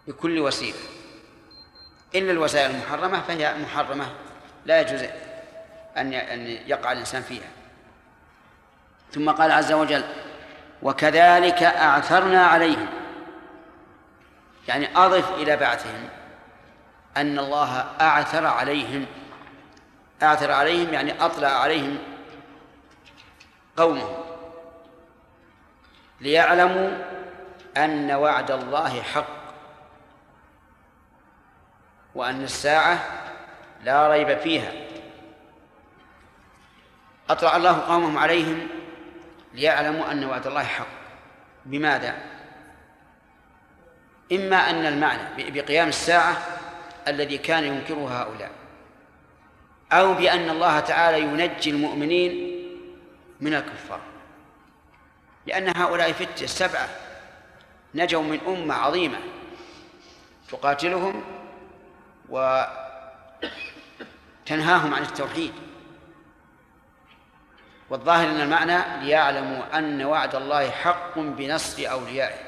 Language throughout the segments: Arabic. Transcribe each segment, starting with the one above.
بكل وسيلة، إلا الوسائل المحرمة فهي محرمة لا يجوز أن يقع الإنسان فيها. ثم قال عز وجل: وكذلك أعثرنا عليهم، يعني أضف إلى بعثهم أن الله أعثر عليهم. أعثر عليهم يعني أطلع عليهم قومهم ليعلموا أن وعد الله حق وأن الساعة لا ريب فيها. أطلع الله قومهم عليهم ليعلموا أن وعد الله حق. بماذا؟ إما أن المعنى بقيام الساعة الذي كان ينكره هؤلاء، أو بأن الله تعالى ينجي المؤمنين من الكفار، لأن هؤلاء فتية 7 نجوا من أمة عظيمة تقاتلهم وتنهاهم عن التوحيد. والظاهر أن المعنى ليعلموا أن وعد الله حق بنصر أوليائه،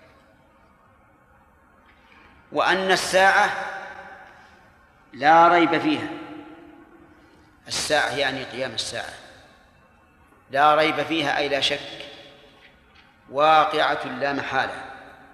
وأن الساعة لا ريب فيها. الساعة يعني قيام الساعة، لا ريب فيها أي لا شك، واقعة لا محالة.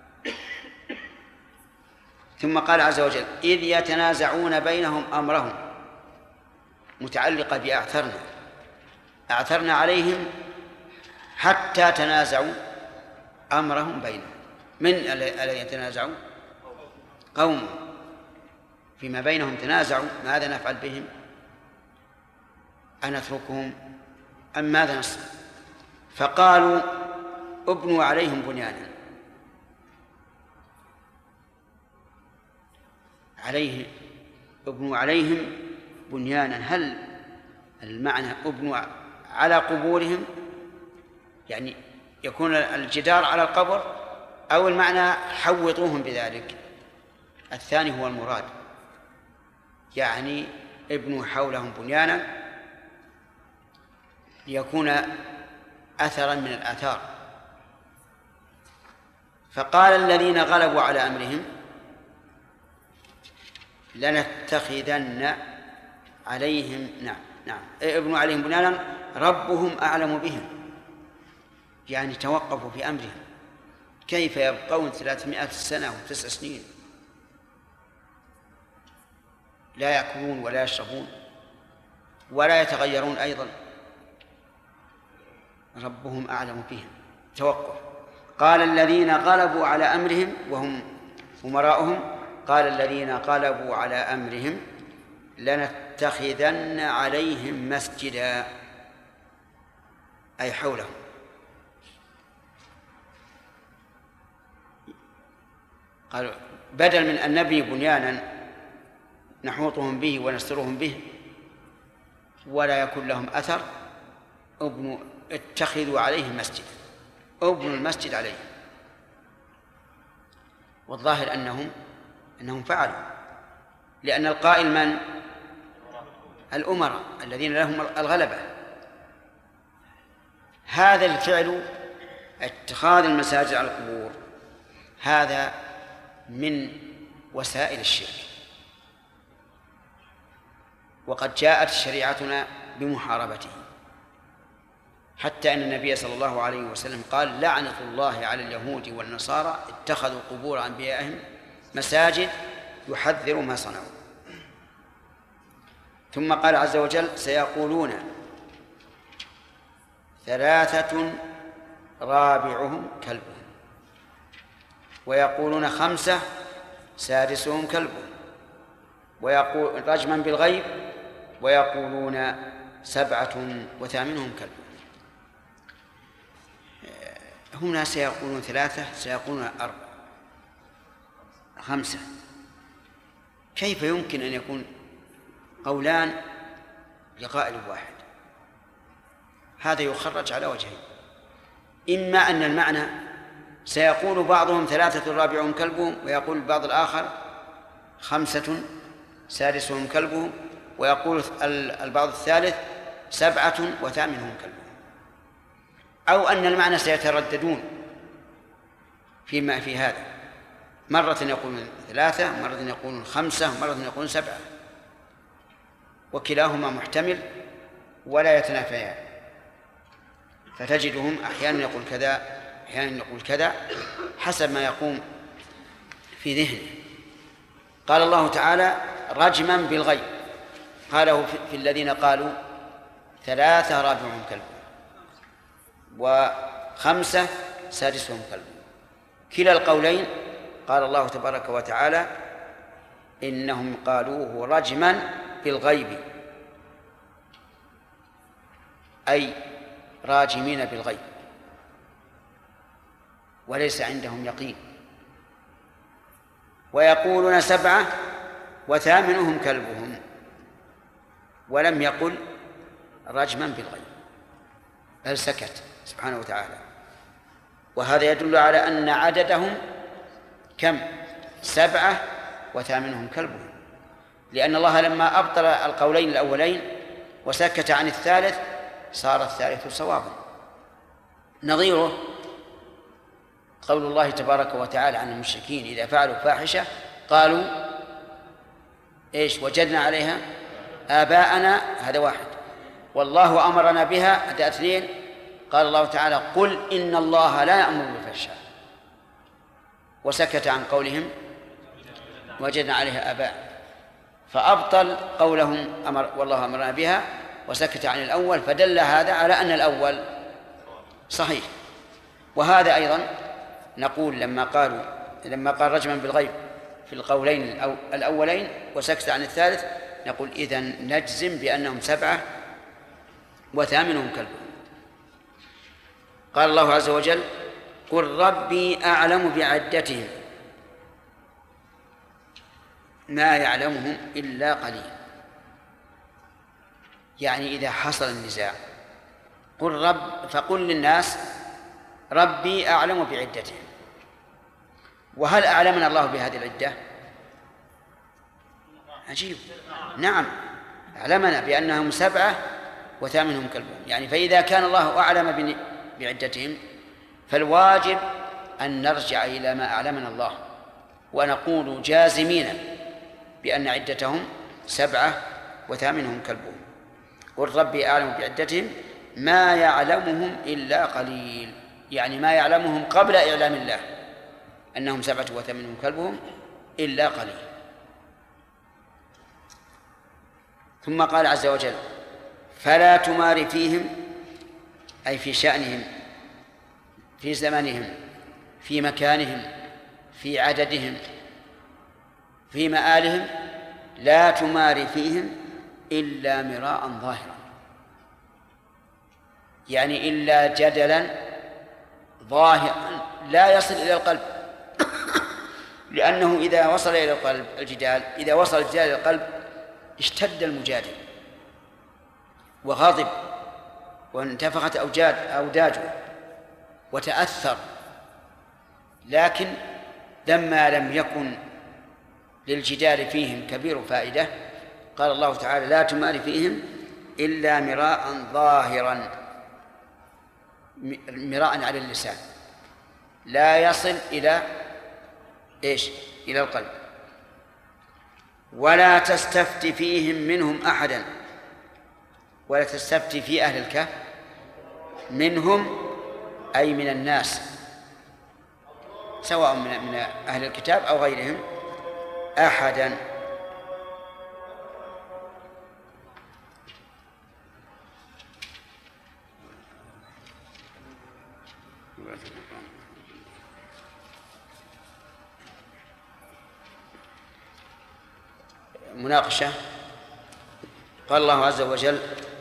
ثم قال عز وجل: إذ يتنازعون بينهم أمرهم، متعلقة بأعثرنا. أعثرنا عليهم حتى تنازعوا أمرهم بينهم. من الذي يتنازعوا؟ قوم فيما بينهم تنازعوا: ماذا نفعل بهم؟ أنتركهم أم ماذا نصنع؟ فقالوا: ابنوا عليهم بنيانا. ابنوا عليهم بنيانا، هل المعنى ابنوا على قبورهم يعني يكون الجدار على القبر، أو المعنى حوطوهم بذلك؟ الثاني هو المراد، يعني ابنوا حولهم بنيانا ليكون أثرا من الآثار. فقال الذين غلبوا على أمرهم: لنتخذن عليهم ابنوا عليهم بنيانا ربهم أعلم بهم. يعني توقفوا في أمرهم، كيف يبقون 300 سنة و9 سنين لا يأكلون ولا يشربون ولا يتغيرون أيضا؟ ربهم أعلم بهم. توقف. قال الذين غلبوا على أمرهم وهم أمراؤهم، قال الذين غلبوا على أمرهم لنتخذن عليهم مسجدا، أي حولهم. قالوا بدل من أن نبني بنيانا نحوطهم به ونسترهم به ولا يكون لهم أثر، اتخذوا عليه مسجد، ابنوا المسجد عليه. والظاهر أنهم فعلوا، لأن القائل من؟ الأمراء الذين لهم الغلبة. هذا الفعل اتخاذ المساجد على القبور هذا من وسائل الشرك، وقد جاءت شريعتنا بمحاربته، حتى أن النبي صلى الله عليه وسلم قال: لعنة الله على اليهود والنصارى اتخذوا قبور أنبيائهم مساجد يحذر ما صنعوا. ثم قال عز وجل: سيقولون 3 رابعهم كلبهم، ويقولون 5 سادسهم كلبهم، ويقول رجما بالغيب، ويقولون 7 وثامنهم كلبهم. هنا سيقولون 3، سيقولون 4، 5. كيف يمكن أن يكون قولان لقائل واحد؟ هذا يخرج على وجهين: إما أن المعنى سيقول بعضهم 3 رابعهم كلبهم، ويقول البعض الآخر 5 سادسهم كلبهم، ويقول البعض الثالث 7 وثامنهم كلبهم. أو أن المعنى سيترددون فيما في هذا، مرة يقولون 3، مرة يقولون 5، مرة يقولون 7، وكلاهما محتمل ولا يتنافيان، فتجدهم أحيانا يقول كذا أحيانا يقول كذا حسب ما يقوم في ذهنه. قال الله تعالى رجما بالغيب، قاله في الذين قالوا 3 رابعهم كلبهم، 5 سادسهم كلبهم. كلا القولين قال الله تبارك وتعالى إنهم قالوه رجما بالغيب، أي راجمين بالغيب وليس عندهم يقين. ويقولون 7 وثامنهم كلبهم، ولم يقل رجما بالغيب بل سكت سبحانه وتعالى. وهذا يدل على أن عددهم كم؟ 7 وثامنهم كلبهم، لأن الله لما أبطل القولين الأولين وسكت عن الثالث صار الثالث صوابا. نظيره قول الله تبارك وتعالى عن المشركين إذا فعلوا فاحشة قالوا إيش؟ وجدنا عليها آباءنا، هذا واحد، والله أمرنا بها، هذا 2. قال الله تعالى قل إن الله لا يأمر بالفحشاء، وسكت عن قولهم وجدنا عليها آباء، فأبطل قولهم والله أمرنا بها وسكت عن الأول، فدل هذا على أن الأول صحيح. وهذا أيضا نقول لما قال رجما بالغيب في القولين الأولين وسكت عن الثالث، نقول إذن نجزم بأنهم 7 وثامنهم كلبهم. قال الله عز وجل قل ربي أعلم بعدتهم ما يعلمهم إلا قليل. يعني إذا حصل النزاع فقل للناس ربي أعلم بعدتهم. وهل أعلمنا الله بهذه العدة؟ عجيب، نعم أعلمنا بأنهم 7 وثامنهم كلبهم. يعني فإذا كان الله أعلم بعدتهم فالواجب أن نرجع إلى ما أعلمنا الله ونقول جازمين بأن عدتهم 7 وثامنهم كلبهم. قل ربي أعلم بعدتهم ما يعلمهم إلا قليل، يعني ما يعلمهم قبل إعلام الله أنهم 7 وثامنهم كلبهم إلا قليل. ثم قال عز وجل فلا تمار فيهم، أي في شأنهم، في زمنهم، في مكانهم، في عددهم، في مآلهم، لا تمار فيهم إلا مراء ظاهرا، يعني إلا جدلا ظاهرا لا يصل إلى القلب لأنه إذا وصل إلى القلب إذا وصل الجدال إلى القلب اشتد المجادل وغضب وانتفخت أوداجه وتأثر. لكن لما لم يكن للجدال فيهم كبير فائدة قال الله تعالى لا تمار فيهم إلا مراء ظاهرا، مراء على اللسان لا يصل إلى إيش؟ إلى القلب. ولا تستفت فيهم منهم أحدا، ولا تستفت في أهل الكهف منهم أي من الناس سواء من أهل الكتاب أو غيرهم أحدا. مناقشة. قال الله عز وجل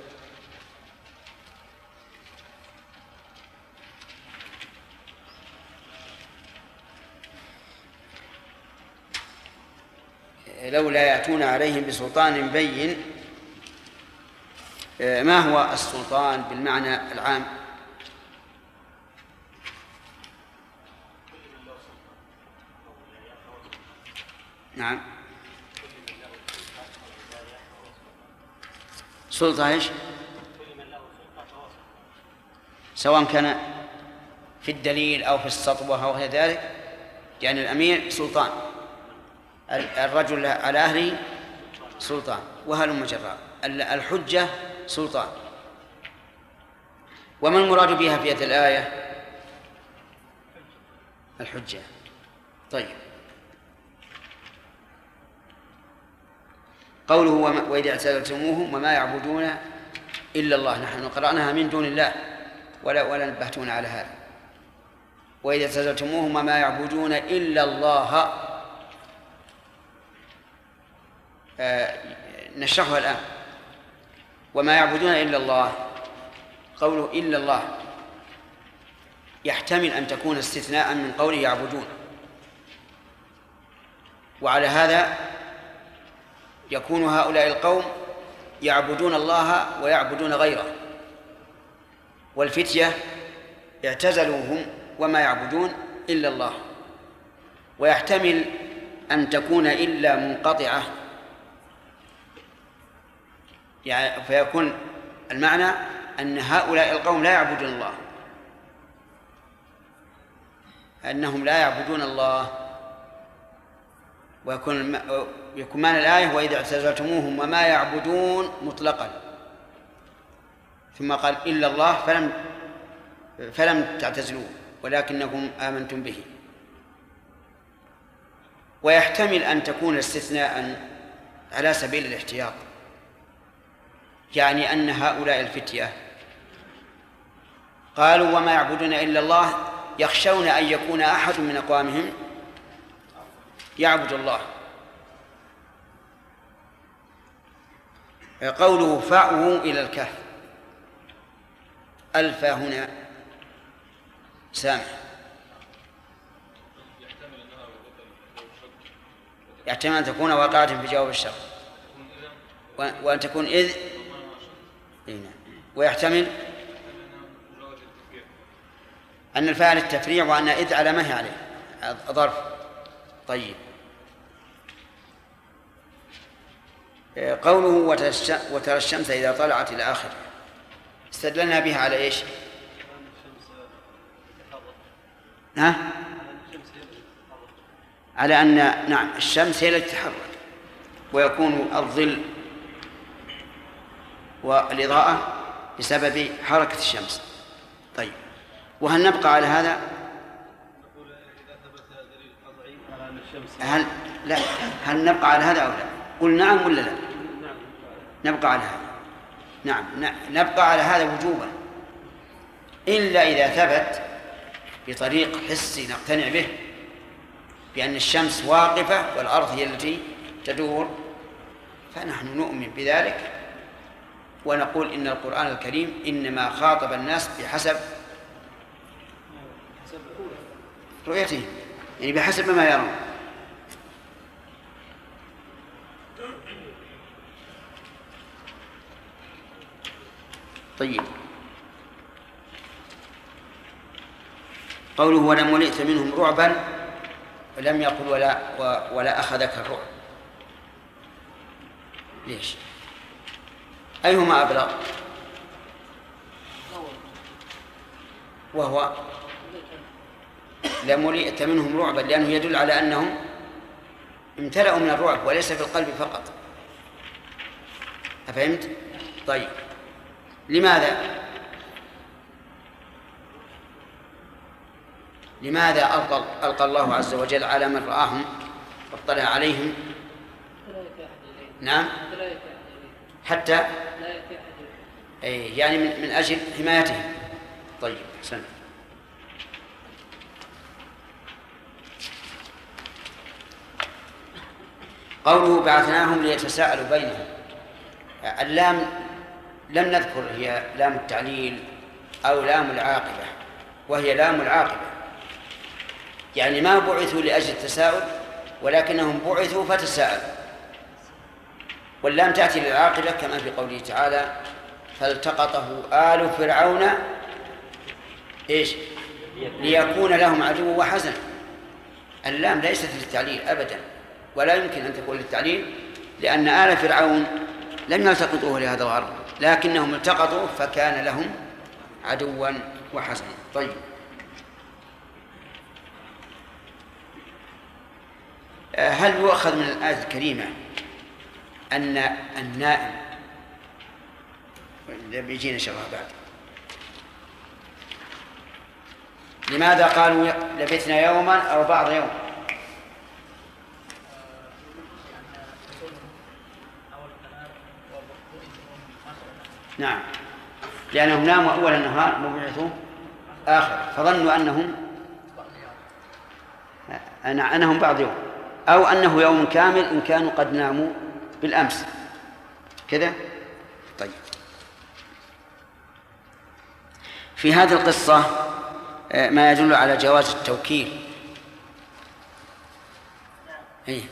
لولا يأتون عليهم بسلطان بين. ما هو السلطان بالمعنى العام؟ نعم، سلطة إيش؟ سواء كان في الدليل أو في السطوة أو غير ذلك يعني الأمير سلطان، الرجل على أهله سلطان، وهلم جرا. الحجة سلطان. وما المراد بها في هذه الآية؟ الحجة. طيب، قوله وإذا اعتزلتموهم وما يعبدون إلا الله، نحن قرأناها من دون الله ولا نبهتون على هذا. وإذا اعتزلتموهم وما يعبدون إلا الله، نشرحها الآن. وما يعبدون إلا الله، قوله إلا الله يحتمل أن تكون استثناء من قوله يعبدون، وعلى هذا يكون هؤلاء القوم يعبدون الله ويعبدون غيره، والفتية اعتزلوهم وما يعبدون إلا الله. ويحتمل أن تكون إلا منقطعة، يعني فيكون المعنى أن هؤلاء القوم لا يعبدون الله، أنهم لا يعبدون الله. ويكون معنى الآية وإذا اعتزلتموهم وما يعبدون مطلقا، ثم قال إلا الله فلم تعتزلوه ولكنكم آمنتم به. ويحتمل أن تكون استثناء على سبيل الاحتياط، يعني أن هؤلاء الفتية قالوا وما يعبدون إلا الله، يخشون أن يكون أحد من أقوامهم يعبد الله. قوله فأووا إلى الكهف، ألفا هنا سامع، يحتمل أن تكون واقعة في جواب الشرط، وأن تكون إذ، ويحتمل أن الفاعل التفريع وأن إذ على ما هي عليه ظرف. طيب، قوله وترى الشمس إذا طلعت إلى آخره، استدلنا بها على إيش؟ على أن نعم الشمس هي التي تتحرك، ويكون الظل والإضاءة بسبب حركة الشمس. طيب، وهل نبقى على هذا؟ هل نبقى على هذا أو لا؟ قل نعم ولا لا؟ نبقى على هذا. نعم، نبقى على هذا وجوبا، إلا إذا ثبت بطريق حسي نقتنع به بأن الشمس واقفة والأرض هي التي تدور، فنحن نؤمن بذلك ونقول إن القرآن الكريم إنما خاطب الناس بحسب رؤيتهم، يعني بحسب ما يرون. طيب، قوله ولم ولئت منهم رعبا، لم يقل ولا أخذك الرعب. ليش؟ أيهما أبلغ؟ وهو لم ولئت منهم رعبا، لأنه يدل على أنهم امتلأوا من الرعب وليس في القلب فقط. أفهمت؟ طيب، لماذا ألقى الله عز وجل على من رآهم واطلع عليهم؟ نعم، حتى يعني من أجل حمايتهم. طيب، حسنا. قوله بعثناهم ليتساءلوا بينهم، اللام لم نذكر هي لام التعليل أو لام العاقبة، وهي لام العاقبة، يعني ما بعثوا لأجل التساؤل ولكنهم بعثوا فتساءلوا. واللام تأتي للعاقبة كما في قوله تعالى فالتقطه آل فرعون إيش؟ ليكون لهم عدو وحزن. اللام ليست للتعليل أبدا، ولا يمكن أن تكون للتعليل، لأن آل فرعون لم يلتقطوه لهذا الغرض، لكنهم التقطوا فكان لهم عدوا وحزنا. طيب، هل يؤخذ من الآية الكريمة أن النائم بيجينا إن شاء الله بعد؟ لماذا قالوا لبثنا يوما أو بعض يوم؟ نعم، لأنهم ناموا أول النهار وبعثوا آخر، فظنوا أنهم بعض يوم، أو أنه يوم كامل إن كانوا قد ناموا بالأمس كذا. طيب، في هذه القصة ما يدل على جواز التوكيل. إيه؟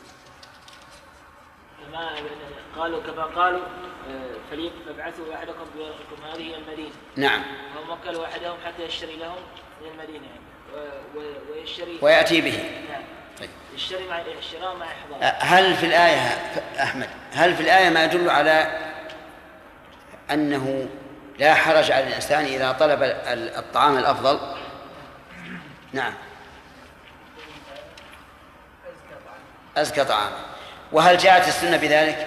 قالوا كما قالوا فابعثوا أحدكم بورقكم هذه المدينة. نعم. هم وكلوا أحدهم حتى يشتري لهم من المدينة ويشتري ويأتي به. نعم. طيب. الشراء مع إحضار. هل في الآية أحمد ما يدل على أنه لا حرج على الإنسان إذا طلب الطعام الأفضل؟ نعم، أزكى طعام. وهل جاءت السنة بذلك؟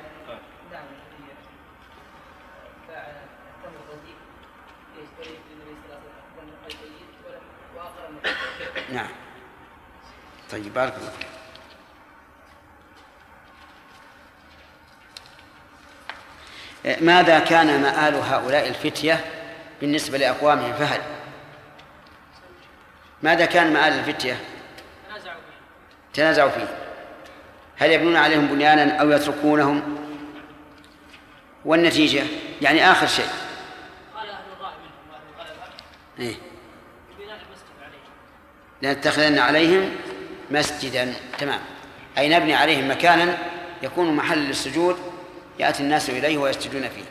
نعم. طيب، بارك الله فيك. ماذا كان مآل هؤلاء الفتية بالنسبة لأقوامهم؟ فهل ماذا كان مآل الفتية؟ تنازعوا فيه. هل يبنون عليهم بنيانا أو يتركونهم؟ والنتيجة يعني آخر شيء قال أهل الرأي منهم وأهل الغلبة إيه؟ بناء المسجد عليهم، لنتخذن عليهم مسجدا. تمام، أي نبني عليهم مكانا يكون محل للسجود يأتي الناس إليه ويسجدون فيه.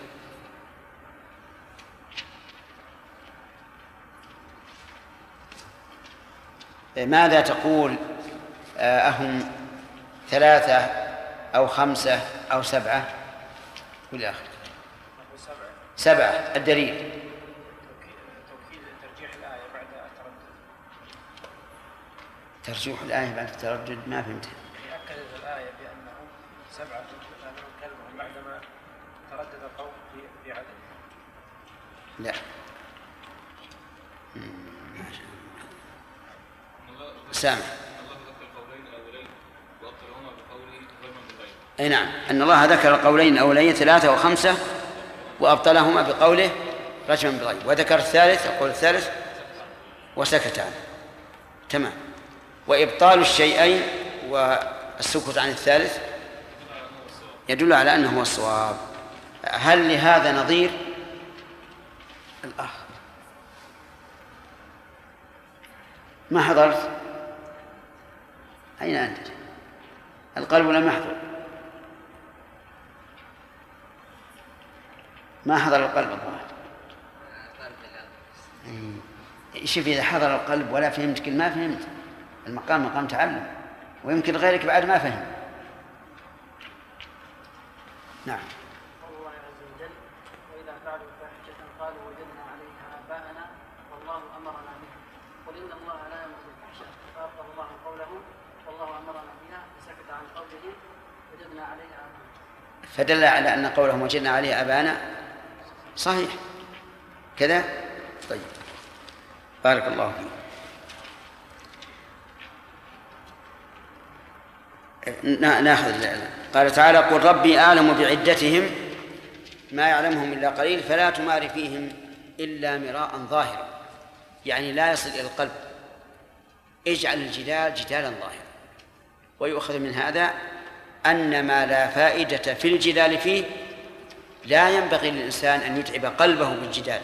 ماذا تقول؟ أهم 3 أو 5 أو 7؟ كل آخر 7. الدليل توكيد ترجيح الآية بعد التردد. ترجيح الآية بعد التردد ما فهمت. يأكد الآية بأنه 7 كلمهم بعدما تردد القول في عدد. لا، سامع. أي نعم، أن الله ذكر القولين الأولين 3 و5 وأبطلهما بقوله رجما بالغيب، وذكر الثالث القول الثالث وسكت عنه. تمام. وإبطال الشيئين والسكوت عن الثالث يدل على أنه هو الصواب. هل لهذا نظير؟ الآخر ما حضرت؟ أين أنت؟ القلب لم يحضر. ما حضر القلب الظاهر. شوف، إذا حضر القلب ولا فهمت كل ما فهمت، المقام مقام تعلم، ويمكن غيرك بعد ما فهم. نعم. الله عز وجل وإذا فعلوا فاحشة قالوا وجدنا عليها آباءنا والله أمرنا بها، قل إن الله لا يأمر بالفحشاء فأبطل الله قوله والله أمرنا بها فسكت عن قوله وجدنا عليها آباءنا، فدل على أن قولهم وجدنا عليه آباءنا صحيح كذا. طيب، بارك الله فيك. ناخذ. قال تعالى قل ربي أعلم بعدتهم ما يعلمهم إلا قليل فلا تمار فيهم إلا مراء ظاهرا، يعني لا يصل إلى القلب. اجعل الجدال جدالا ظاهرا. ويؤخذ من هذا أن ما لا فائدة في الجدال فيه لا ينبغي للإنسان أن يتعب قلبه بالجدال،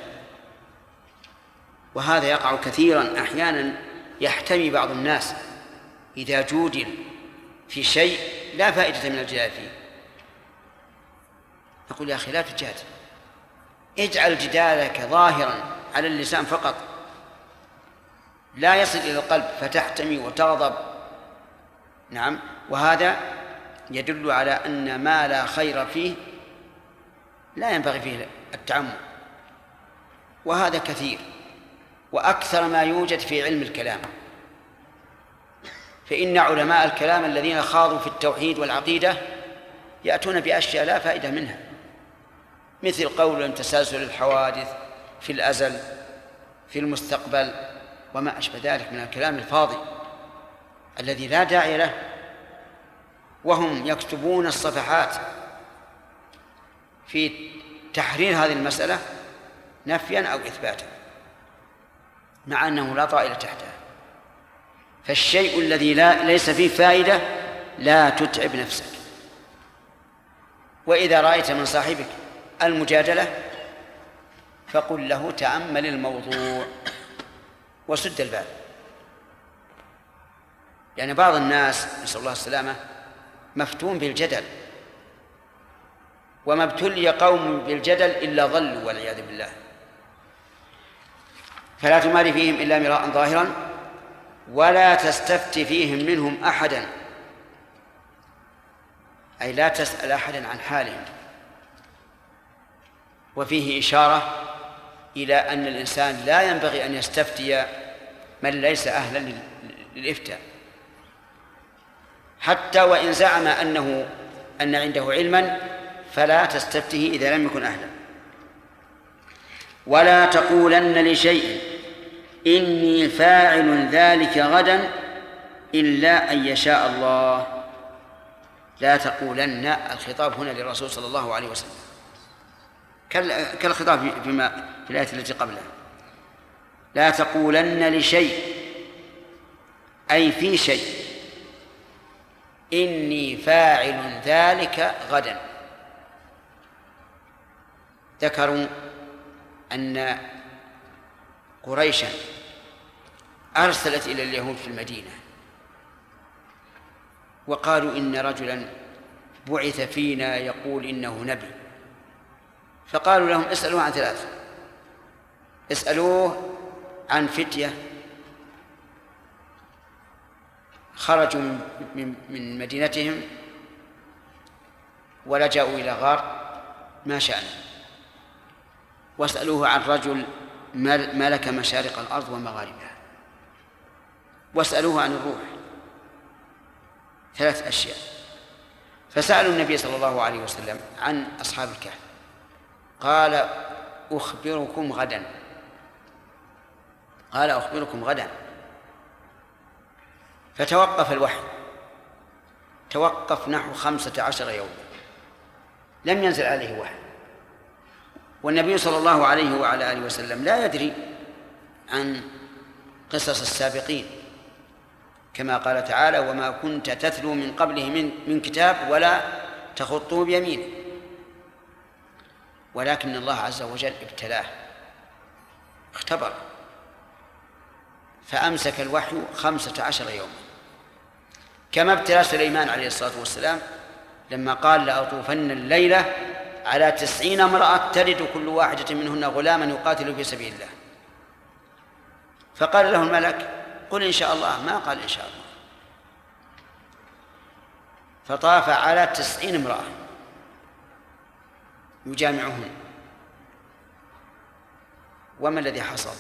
وهذا يقع كثيرا. أحيانا يحتمي بعض الناس إذا جودل في شيء لا فائدة من الجدال فيه، نقول يا أخي لا تجادل، اجعل جدالك ظاهرا على اللسان فقط، لا يصل إلى القلب فتحتمي وتغضب. نعم، وهذا يدل على أن ما لا خير فيه لا ينبغي فيه التعمق، وهذا كثير وأكثر ما يوجد في علم الكلام. فإن علماء الكلام الذين خاضوا في التوحيد والعقيدة يأتون بأشياء لا فائدة منها، مثل قول تسلسل الحوادث في الأزل في المستقبل وما أشبه ذلك من الكلام الفاضي الذي لا داعي له، وهم يكتبون الصفحات في تحرير هذه المسألة نفيا أو إثباتا، مع أنه لا طائل تحتها. فالشيء الذي ليس فيه فائدة لا تتعب نفسك. وإذا رأيت من صاحبك المجادلة فقل له تأمل الموضوع وسد الباب، يعني بعض الناس نسأل الله السلامة مفتون بالجدل، وما ابتلي قوم بالجدل إلا ضلوا والعياذ بالله. فلا تماري فيهم إلا مراء ظاهرا ولا تستفت فيهم منهم أحدا، أي لا تسأل أحدا عن حالهم. وفيه إشارة إلى أن الإنسان لا ينبغي أن يستفتي من ليس أهلا للإفتاء، حتى وإن زعم أن عنده علما فلا تستفته إذا لم يكن أهلا. ولا تقولن لشيء إني فاعل ذلك غدا إلا أن يشاء الله. لا تقولن، الخطاب هنا للرسول صلى الله عليه وسلم كالخطاب في الآية التي قبلها. لا تقولن لشيء أي في شيء إني فاعل ذلك غدا. ذكروا أن قريشا أرسلت إلى اليهود في المدينة وقالوا إن رجلا بعث فينا يقول إنه نبي، فقالوا لهم اسألوه عن ثلاث، اسألوه عن فتية خرجوا من مدينتهم ولجأوا إلى غار ما شأنه، واسألوه عن رجل ملك مشارق الأرض ومغاربها، واسألوه عن الروح. ثلاث أشياء. فسألوا النبي صلى الله عليه وسلم عن أصحاب الكهف، قال أخبركم غدا. قال أخبركم غدا. فتوقف الوحي، توقف نحو 15 يوما لم ينزل عليه وحي، والنبي صلى الله عليه وعلى آله وسلم لا يدري عن قصص السابقين، كما قال تعالى وما كنت تتلو من قبله من كتاب ولا تخطه بيمينه. ولكن الله عز وجل ابتلاه، اختبر، فأمسك الوحي 15 يوما، كما ابتلى سليمان عليه الصلاة والسلام لما قال لأطوفن الليلة على 90 امرأة تلد كل واحدة منهن غلاما يقاتل في سبيل الله. فقال له الملك قل إن شاء الله، ما قال إن شاء الله، فطاف على 90 امرأة يجامعهن. وما الذي حصل؟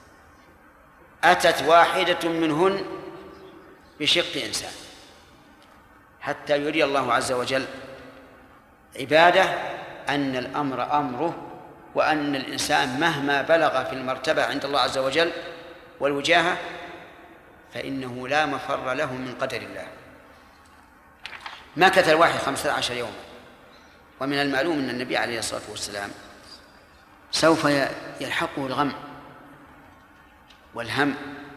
أتت واحدة منهن بشق إنسان، حتى يري الله عز وجل عباده أن الأمر أمره، وأن الإنسان مهما بلغ في المرتبة عند الله عز وجل والوجاهة فإنه لا مفر له من قدر الله. مكث الوحي 15 يوما. ومن المعلوم أن النبي عليه الصلاة والسلام سوف يلحقه الغم والهم،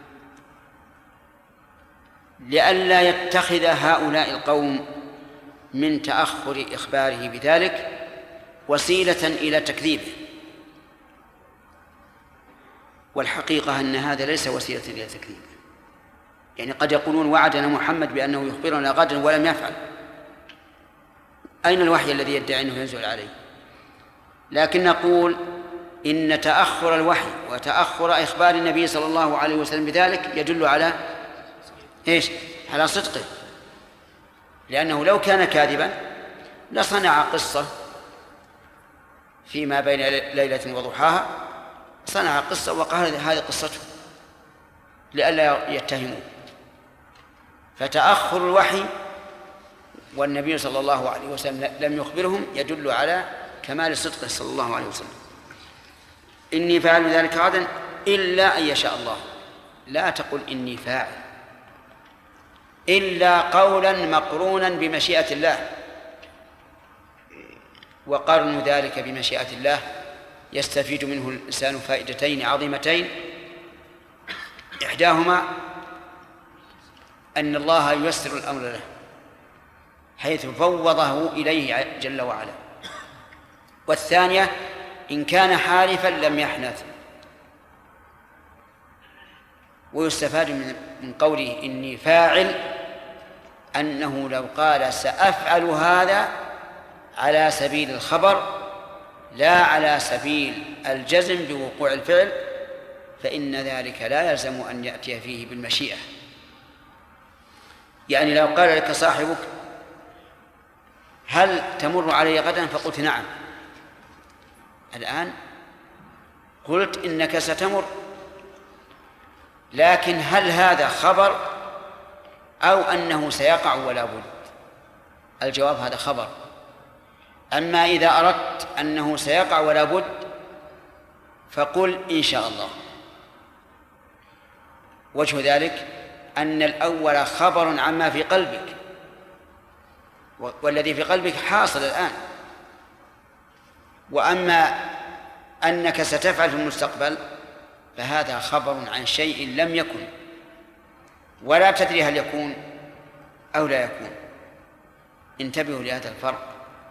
لئلا يتخذ هؤلاء القوم من تأخر إخباره بذلك وسيلة إلى تكذيبه. والحقيقة أن هذا ليس وسيلة إلى تكذيبه، يعني قد يقولون وعدنا محمد بأنه يخبرنا غدا ولم يفعل. أين الوحي الذي يدعي أنه ينزل عليه؟ لكن نقول إن تأخر الوحي وتأخر إخبار النبي صلى الله عليه وسلم بذلك يدل على إيش؟ على صدقه، لأنه لو كان كاذبا لصنع قصة فيما بين ليلة وضحاها، صنع قصة وقال هذه قصته لئلا يتهموا. فتأخر الوحي والنبي صلى الله عليه وسلم لم يخبرهم يدل على كمال صدقه صلى الله عليه وسلم. إني فاعل ذلك غدا إلا أن يشاء الله. لا تقل إني فاعل إلا قولا مقرونا بمشيئة الله، وقرن ذلك بمشيئة الله يستفيد منه الإنسان فائدتين عظيمتين، إحداهما أن الله ييسر الأمر له حيث فوضه إليه جل وعلا، والثانية إن كان حالفا لم يحنث. ويستفاد من قوله إني فاعل أنه لو قال سأفعل هذا على سبيل الخبر لا على سبيل الجزم بوقوع الفعل فإن ذلك لا يلزم أن يأتي فيه بالمشيئة. يعني لو قال لك صاحبك هل تمر علي غدا فقلت نعم، الآن قلت إنك ستمر، لكن هل هذا خبر أو أنه سيقع ولا بد؟ الجواب هذا خبر. أما إذا أردت أنه سيقع ولا بد فقل إن شاء الله. وجه ذلك أن الأول خبر عما في قلبك، والذي في قلبك حاصل الآن. وأما أنك ستفعل في المستقبل فهذا خبر عن شيء لم يكن ولا تدري هل يكون أو لا يكون. انتبهوا لهذا الفرق.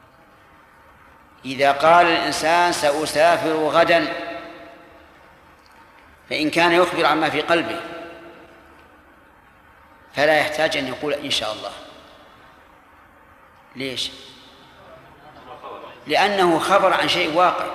إذا قال الإنسان سأسافر غدا فإن كان يخبر عما في قلبه فلا يحتاج أن يقول إن شاء الله. ليش؟ لأنه خبر عن شيء واقع.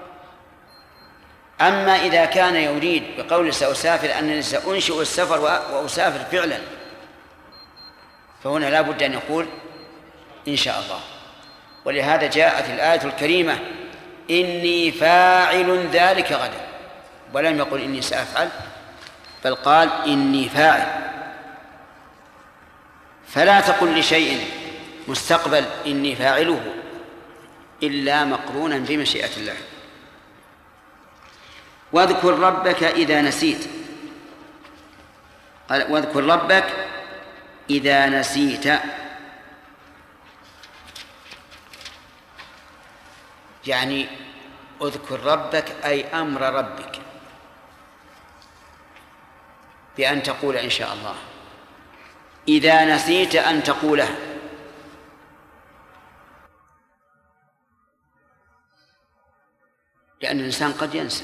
أما إذا كان يريد بقول سأسافر أنني سأنشئ السفر وأسافر فعلا فهنا لا بد أن يقول إن شاء الله. ولهذا جاءت الآية الكريمة إني فاعل ذلك غدا، ولم يقل إني سأفعل بل قال إني فاعل. فلا تقل لشيء مستقبل إني فاعله إلا مقرونا بمشيئة الله. واذكر ربك إذا نسيت. واذكر ربك إذا نسيت يعني اذكر ربك أي أمر ربك بأن تقول إن شاء الله. إذا نسيت أن تقوله، لأن الإنسان قد ينسى،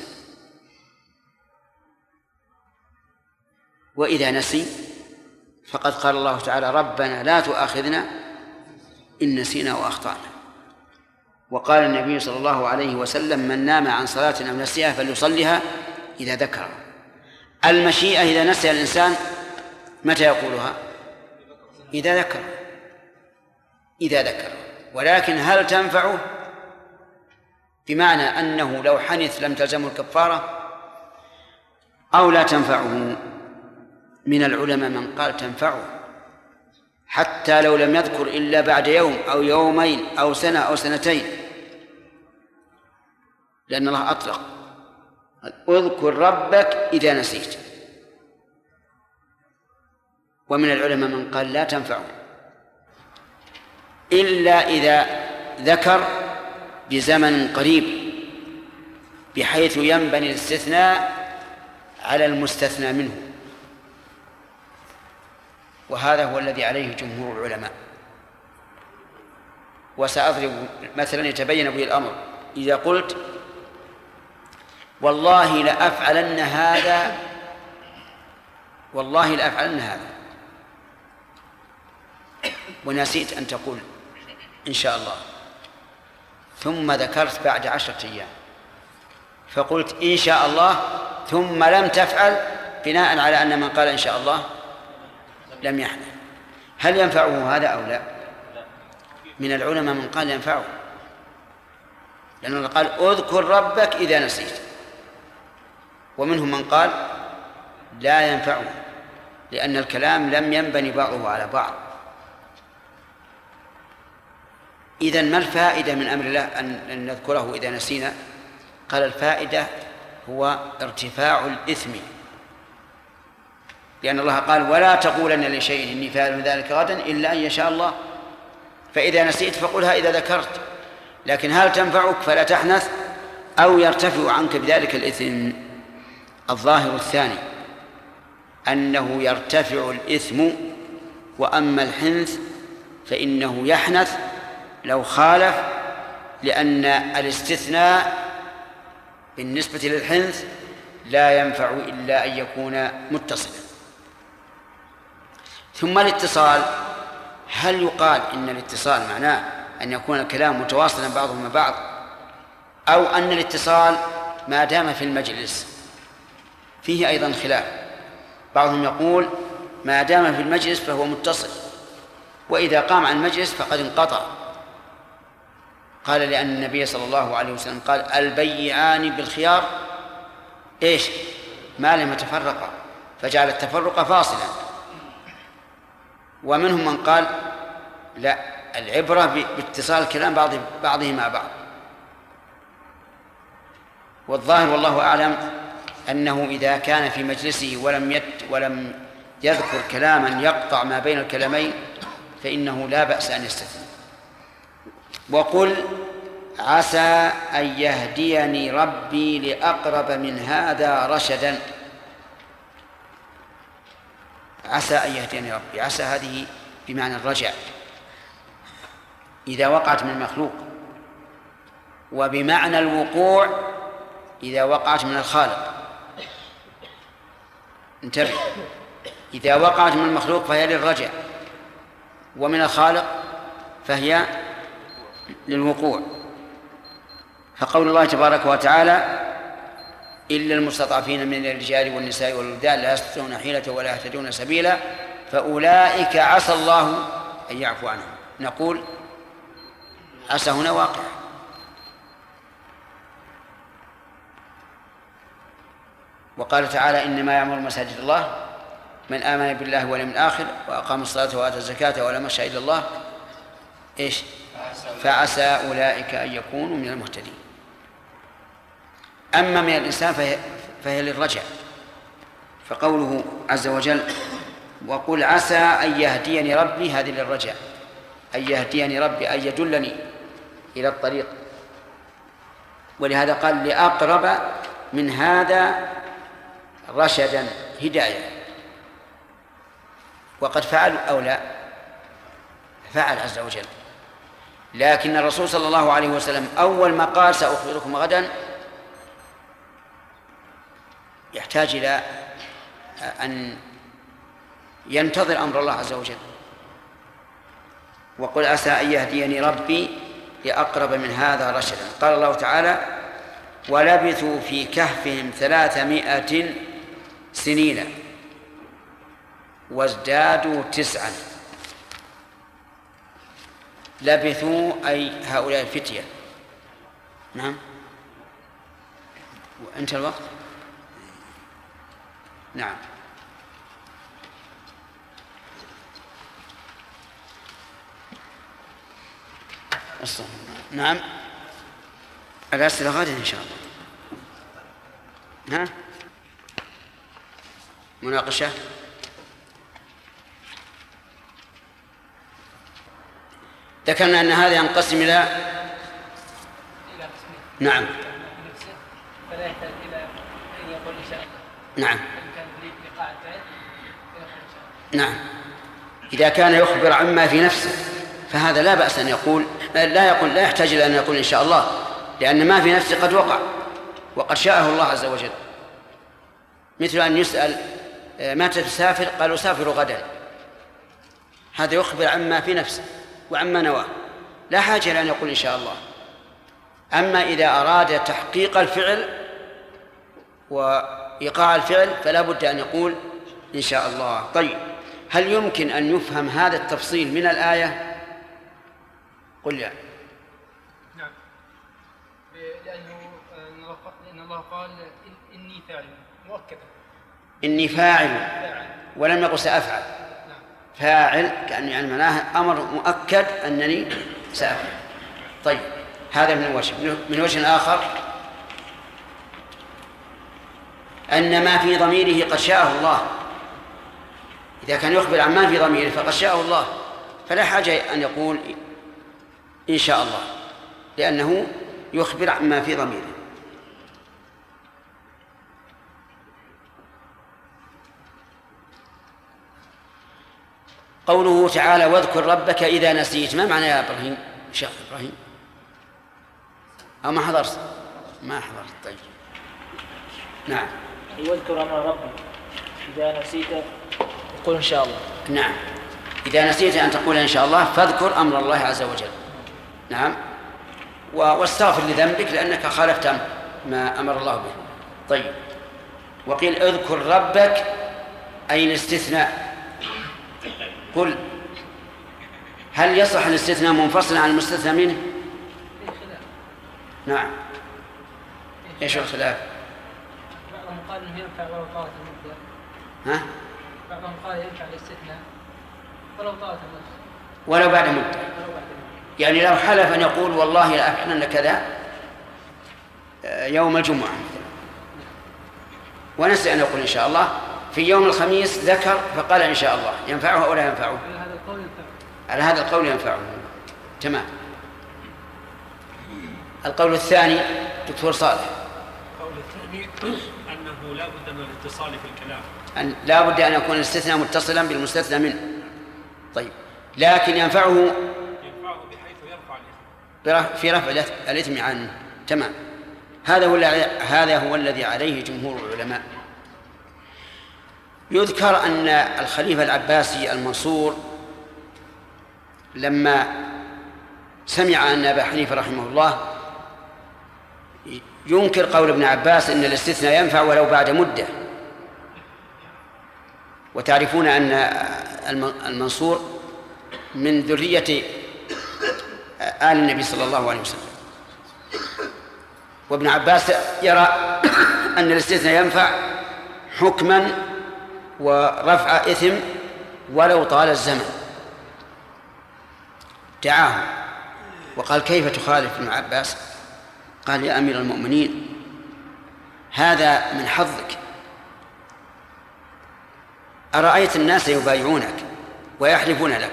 وإذا نسي فقد قال الله تعالى ربنا لا تؤاخذنا إن نسينا وأخطأنا. وقال النبي صلى الله عليه وسلم من نام عن صلاة أو نسيها فليصلها إذا ذكر. المشيئة إذا نسي الإنسان متى يقولها؟ إذا ذكر. إذا ذكر. ولكن هل تنفعه؟ بمعنى أنه لو حنث لم تلزمه الكفارة أو لا تنفعه. من العلماء من قال تنفعه حتى لو لم يذكر إلا بعد يوم أو يومين أو سنة أو سنتين، لأن الله أطلق اذكر ربك إذا نسيت. ومن العلماء من قال لا تنفعه إلا إذا ذكر بزمن قريب بحيث ينبني الاستثناء على المستثنى منه، وهذا هو الذي عليه جمهور العلماء. وسأضرب مثلا يتبين به الأمر. إذا قلت والله لأفعلن هذا، والله لأفعلن هذا، ونسيت أن تقول إن شاء الله، ثم ذكرت بعد 10 أيام فقلت إن شاء الله ثم لم تفعل بناء على أن من قال إن شاء الله لم يحدث، هل ينفعه هذا أو لا؟ من العلماء من قال ينفعه، لأنه قال اذكر ربك إذا نسيت. ومنهم من قال لا ينفعه، لأن الكلام لم ينبني بعضه على بعض. إذن ما الفائدة من أمر الله أن نذكره إذا نسينا؟ قال الفائدة هو ارتفاع الإثم، لأن الله قال ولا تقولن لشيء إني فاعل ذلك غدا إلا أن يشاء الله. فإذا نسيت فقلها إذا ذكرت، لكن هل تنفعك فلا تحنث أو يرتفع عنك بذلك الإثم؟ الظاهر الثاني أنه يرتفع الإثم، وأما الحنث فإنه يحنث لو خالف، لأن الاستثناء بالنسبة للحنث لا ينفع إلا أن يكون متصلا. ثم الاتصال، هل يقال إن الاتصال معناه أن يكون الكلام متواصلا بعضه مع بعض، أو أن الاتصال ما دام في المجلس؟ فيه أيضا خلاف. بعضهم يقول ما دام في المجلس فهو متصل، وإذا قام عن المجلس فقد انقطع. قال لأن النبي صلى الله عليه وسلم قال البيعان بالخيار إيش؟ ما لم يتفرقا، فجعل التفرق فاصلا. ومنهم من قال لا، العبرة باتصال الكلام بعضه مع بعض. والظاهر والله أعلم أنه إذا كان في مجلسه ولم يذكر كلاما يقطع ما بين الكلامين فإنه لا بأس أن يستثني. وقل عسى أن يهديني ربي لأقرب من هذا رشدا. عسى أن يهديني ربي، عسى هذه بمعنى الرجاء إذا وقعت من المخلوق، وبمعنى الوقوع إذا وقعت من الخالق. انتبه، إذا وقعت من المخلوق فهي للرجاء، ومن الخالق فهي للوقوع. فقول الله تبارك وتعالى إلا المستضعفين من الرجال والنساء والولدان لا يستطيعون حيلة ولا يهتدون سبيلا فأولئك عسى الله أن يعفو عنهم. نقول عسى هنا واقع. وقال تعالى إنما يعمر مساجد الله من آمن بالله واليوم الآخر وأقام الصلاة وآتى الزكاة ولم يخش إلا الله إيش؟ فعسى أولئك أن يكونوا من المهتدين. أما من الإنسان فهي للرجاء. فقوله عز وجل وقل عسى أن يهديني ربي، هذه للرجاء، أن يهديني ربي أن يدلني إلى الطريق. ولهذا قال لأقرب من هذا رشدا، هداية. وقد فعل أو لا؟ فعل عز وجل. لكن الرسول صلى الله عليه وسلم أول ما قال سأخبركم غدا يحتاج إلى أن ينتظر أمر الله عز وجل. وقل عسى أن يهديني ربي لأقرب من هذا رشدا. قال الله تعالى ولبثوا في كهفهم 300 سنين وازدادوا 9. لبثوا أي هؤلاء الفتية. نعم، وأنت الوقت. نعم، أصلا نعم، الأسئلة غدا إن شاء الله. ها مناقشة. ذكرنا أن هذا ينقسم إلى نعم، فلا يحتاج إلى أن يقول إن شاء الله. نعم، نعم. إذا كان يخبر عما في نفسه فهذا لا بأس أن يقول لا يحتاج إلى أن يقول إن شاء الله، لأن ما في نفسه قد وقع وقد شاءه الله عز وجل. مثل أن يسأل متى تسافر؟ قال أسافر غدا، هذا يخبر عما في نفسه وعما نواه، لا حاجة إلى أن يقول إن شاء الله. أما إذا أراد تحقيق الفعل وإيقاع الفعل فلا بد أن يقول إن شاء الله. طيب، هل يمكن أن يفهم هذا التفصيل من الآية؟ قل لي. نعم، لأن الله قال إني فاعل مؤكدا. إني فاعل ولم يقل سأفعل. فاعل كأن يعني معناه أمر مؤكد أنني سأفعل. طيب هذا من وجه. من وجه آخر أن ما في ضميره قد شاءه الله. إذا كان يخبر عن ما في ضميره فقد شاءه الله، فلا حاجة أن يقول إن شاء الله، لأنه يخبر عن ما في ضميره. قوله تعالى واذكر ربك إذا نسيت، ما معنى يا إبراهيم؟ شيخ إبراهيم أو ما حضرت؟ ما حضرت. طيب نعم. واذكر أمر ربك إذا نسيت قل إن شاء الله. نعم، إذا نسيت أن تقول إن شاء الله فاذكر أمر الله عز وجل. نعم، واستغفر لذنبك لأنك خالفت ما أمر الله به. طيب، وقيل اذكر ربك أي الاستثناء. قل هل يصح الاستثناء منفصلا عن المستثنى منه؟ نعم. ايش الخلاف؟ بعضهم قال انه ينفع ولو طالت المدة. ها؟ بعضهم قال ينفع الاستثناء ولو طالت المدة. ولو بعد مدة. يعني لو حلف أن يقول والله لأفعلن كذا يوم الجمعة ونسي أن يقول إن شاء الله، في يوم الخميس ذكر فقال إن شاء الله، ينفعه أو لا ينفعه؟ على هذا القول ينفعه. تمام. القول الثاني دكتور صالح. القول الثاني أنه لا بد من الاتصال في الكلام، لا بد أن يكون الاستثناء متصلا بالمستثنى منه. طيب، لكن ينفعه بحيث يرفع الإثم، في رفع الإثم عنه. تمام. هذا هو الذي عليه جمهور العلماء. يذكر أن الخليفة العباسي المنصور لما سمع أن أبا حنيفة رحمه الله ينكر قول ابن عباس إن الاستثناء ينفع ولو بعد مدة، وتعرفون أن المنصور من ذرية آل النبي صلى الله عليه وسلم، وابن عباس يرى أن الاستثناء ينفع حكما ورفع إثم ولو طال الزمن. دعاه وقال كيف تخالف ابن عباس؟ قال يا أمير المؤمنين هذا من حظك، أرأيت الناس يبايعونك ويحلفون لك،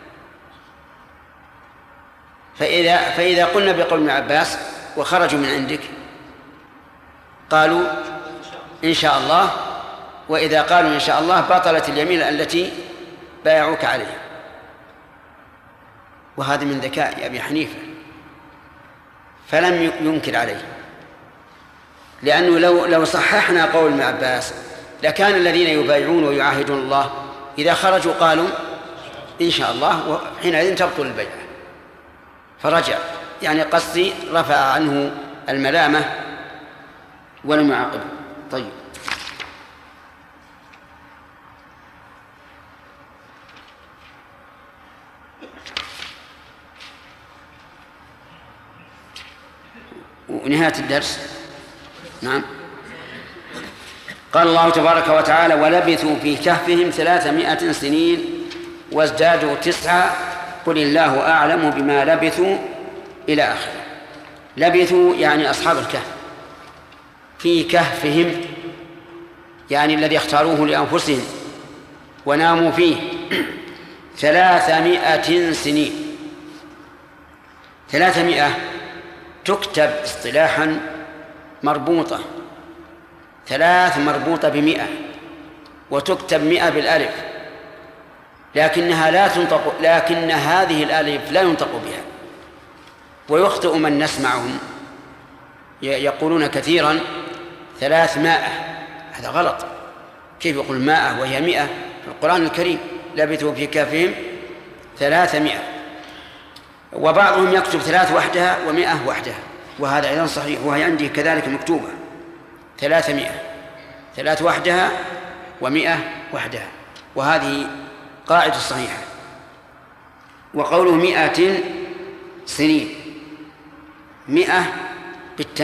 فإذا قلنا بقول ابن عباس وخرجوا من عندك قالوا إن شاء الله، وإذا قالوا إن شاء الله بطلت اليمين التي بايعوك عليها. وهذا من ذكاء أبي حنيفة، فلم ينكر عليه، لأنه لو صححنا قول ابن عباس لكان الذين يبايعون ويعاهدون الله إذا خرجوا قالوا إن شاء الله، وحينئذ تبطل البيعة. فرجع، يعني قصدي رفع عنه الملامة ولم يعاقبه. طيب، ونهاية الدرس. نعم. قال الله تبارك وتعالى ولبثوا في كهفهم 300 سنين وازدادوا 9 قل الله أعلم بما لبثوا إلى آخره. لبثوا يعني أصحاب الكهف في كهفهم، يعني الذي اختاروه لأنفسهم وناموا فيه 300 سنين. 300 تكتب اصطلاحا مربوطة، 3 مربوطة ب100، وتكتب 100 بالألف، لكنها لا تنطق، لكن هذه الألف لا ينطق بها. ويخطئ من نسمعهم يقولون كثيرا 300، هذا غلط. كيف يقول 100 وهي 100 في القرآن الكريم؟ لبثوا في كهفهم 300. وبعضهم يكتب 3 وحدها و100 وحدها، وهذا أيضا صحيح، وهي عندي كذلك مكتوبة 300، 3 وحدها و100 وحدها، وهذه قاعدة صحيحة. وقوله 100 سنين، 100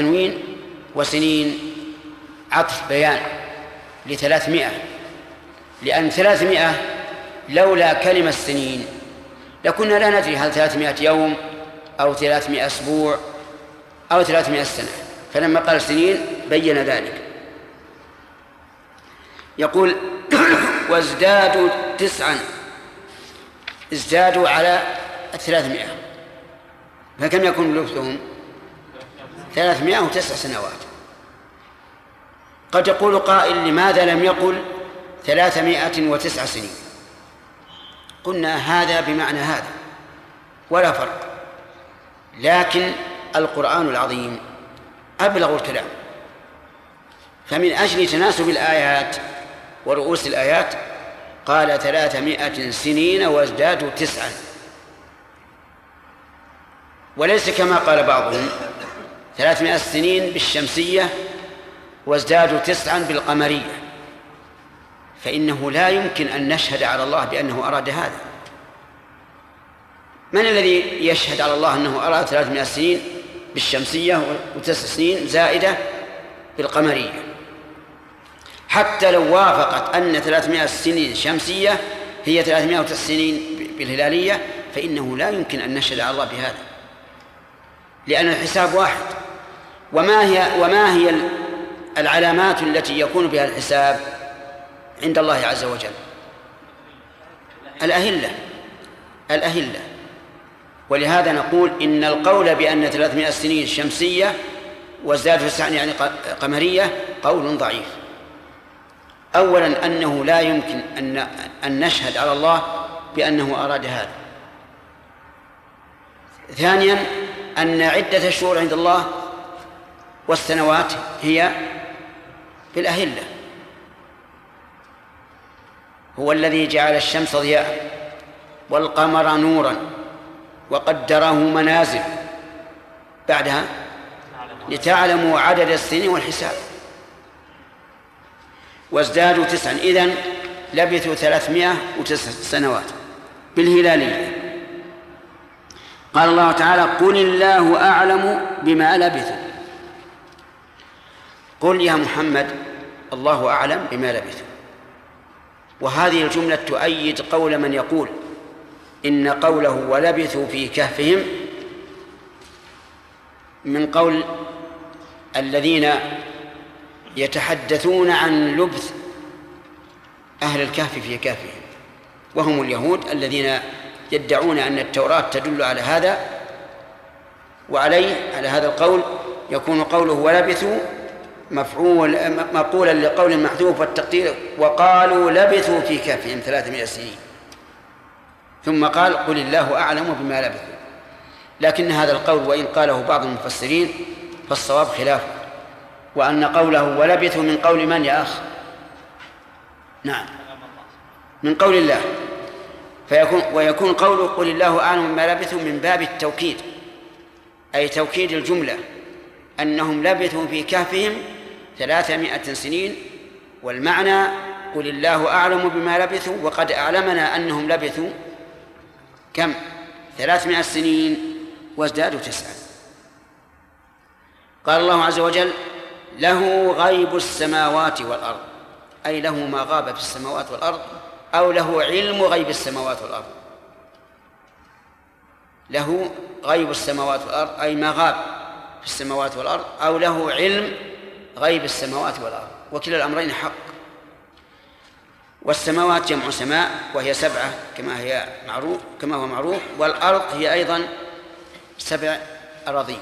بالتنوين وسنين عطف بيان ل300، لأن 300 لولا كلمة سنين لكنا لا ندري هل 300 يوم أو 300 أسبوع أو 300 سنة، فلما قال سنين بين ذلك. يقول وازدادوا 9، ازدادوا على 300، فكم يكون لبثهم؟ 309 سنوات. قد يقول قائل لماذا لم يقل 309 سنين؟ قلنا هذا بمعنى هذا ولا فرق، لكن القرآن العظيم أبلغ الكلام، فمن أجل تناسب الآيات ورؤوس الآيات قال 300 سنين وازدادوا 9، وليس كما قال بعضهم 300 سنين بالشمسية وازدادوا 9 بالقمرية، فإنه لا يمكن أن نشهد على الله بأنه أراد هذا. من الذي يشهد على الله أنه أراد 300 سنين بالشمسية و9 سنين زائدة بالقمرية؟ حتى لو وافقت أن 300 سنين شمسية هي 309 سنين بالهلالية فإنه لا يمكن أن نشهد على الله بهذا، لأن الحساب واحد. وما هي العلامات التي يكون بها الحساب عند الله عز وجل؟ الأهلة. ولهذا نقول إن القول بأن 300 سنين شمسية وازدادوا 9 يعني قمرية قول ضعيف. أولا أنه لا يمكن أن نشهد على الله بأنه أراد هذا. ثانيا أن عدة الشهور عند الله والسنوات هي بالأهلة. هو الذي جعل الشمس ضياء والقمر نورا وقدره منازل بعدها لتعلموا عدد السنين والحساب. وازدادوا 9، إذن لبثوا 309 سنوات بالهلالية. قال الله تعالى قل الله أعلم بما لبثوا. قل يا محمد الله أعلم بما لبثوا. وهذه الجملة تؤيد قول من يقول إن قوله ولبثوا في كهفهم من قول الذين يتحدثون عن لبث أهل الكهف في كهفهم، وهم اليهود الذين يدعون أن التوراة تدل على هذا، وعليه على هذا القول يكون قوله ولبثوا مقولا لقول محذوف والتقدير وقالوا لبثوا في كهفهم 300 سنين، ثم قال قل الله أعلم بما لبثوا. لكن هذا القول وإن قاله بعض المفسرين فالصواب خلافه، وأن قوله ولبثوا من قول من يا أخ؟ نعم من قول الله، ويكون قوله قل الله أعلم بما لبثوا من باب التوكيد، أي توكيد الجملة أنهم لبثوا في كهفهم 300 سنين، والمعنى قل الله أعلم بما لبثوا وقد أعلمنا أنهم لبثوا كم؟ 300 سنين وازدادوا 9. قال الله عز وجل له غيب السماوات والأرض، أي له ما غاب في السماوات والأرض، أو له علم غيب السماوات والأرض. له غيب السماوات والأرض أي ما غاب في السماوات والأرض، أو له علم غيب السماوات والأرض، وكلا الأمرين حق. والسماوات جمع سماء وهي 7 كما هو معروف، والأرض هي أيضا 7 أراضين.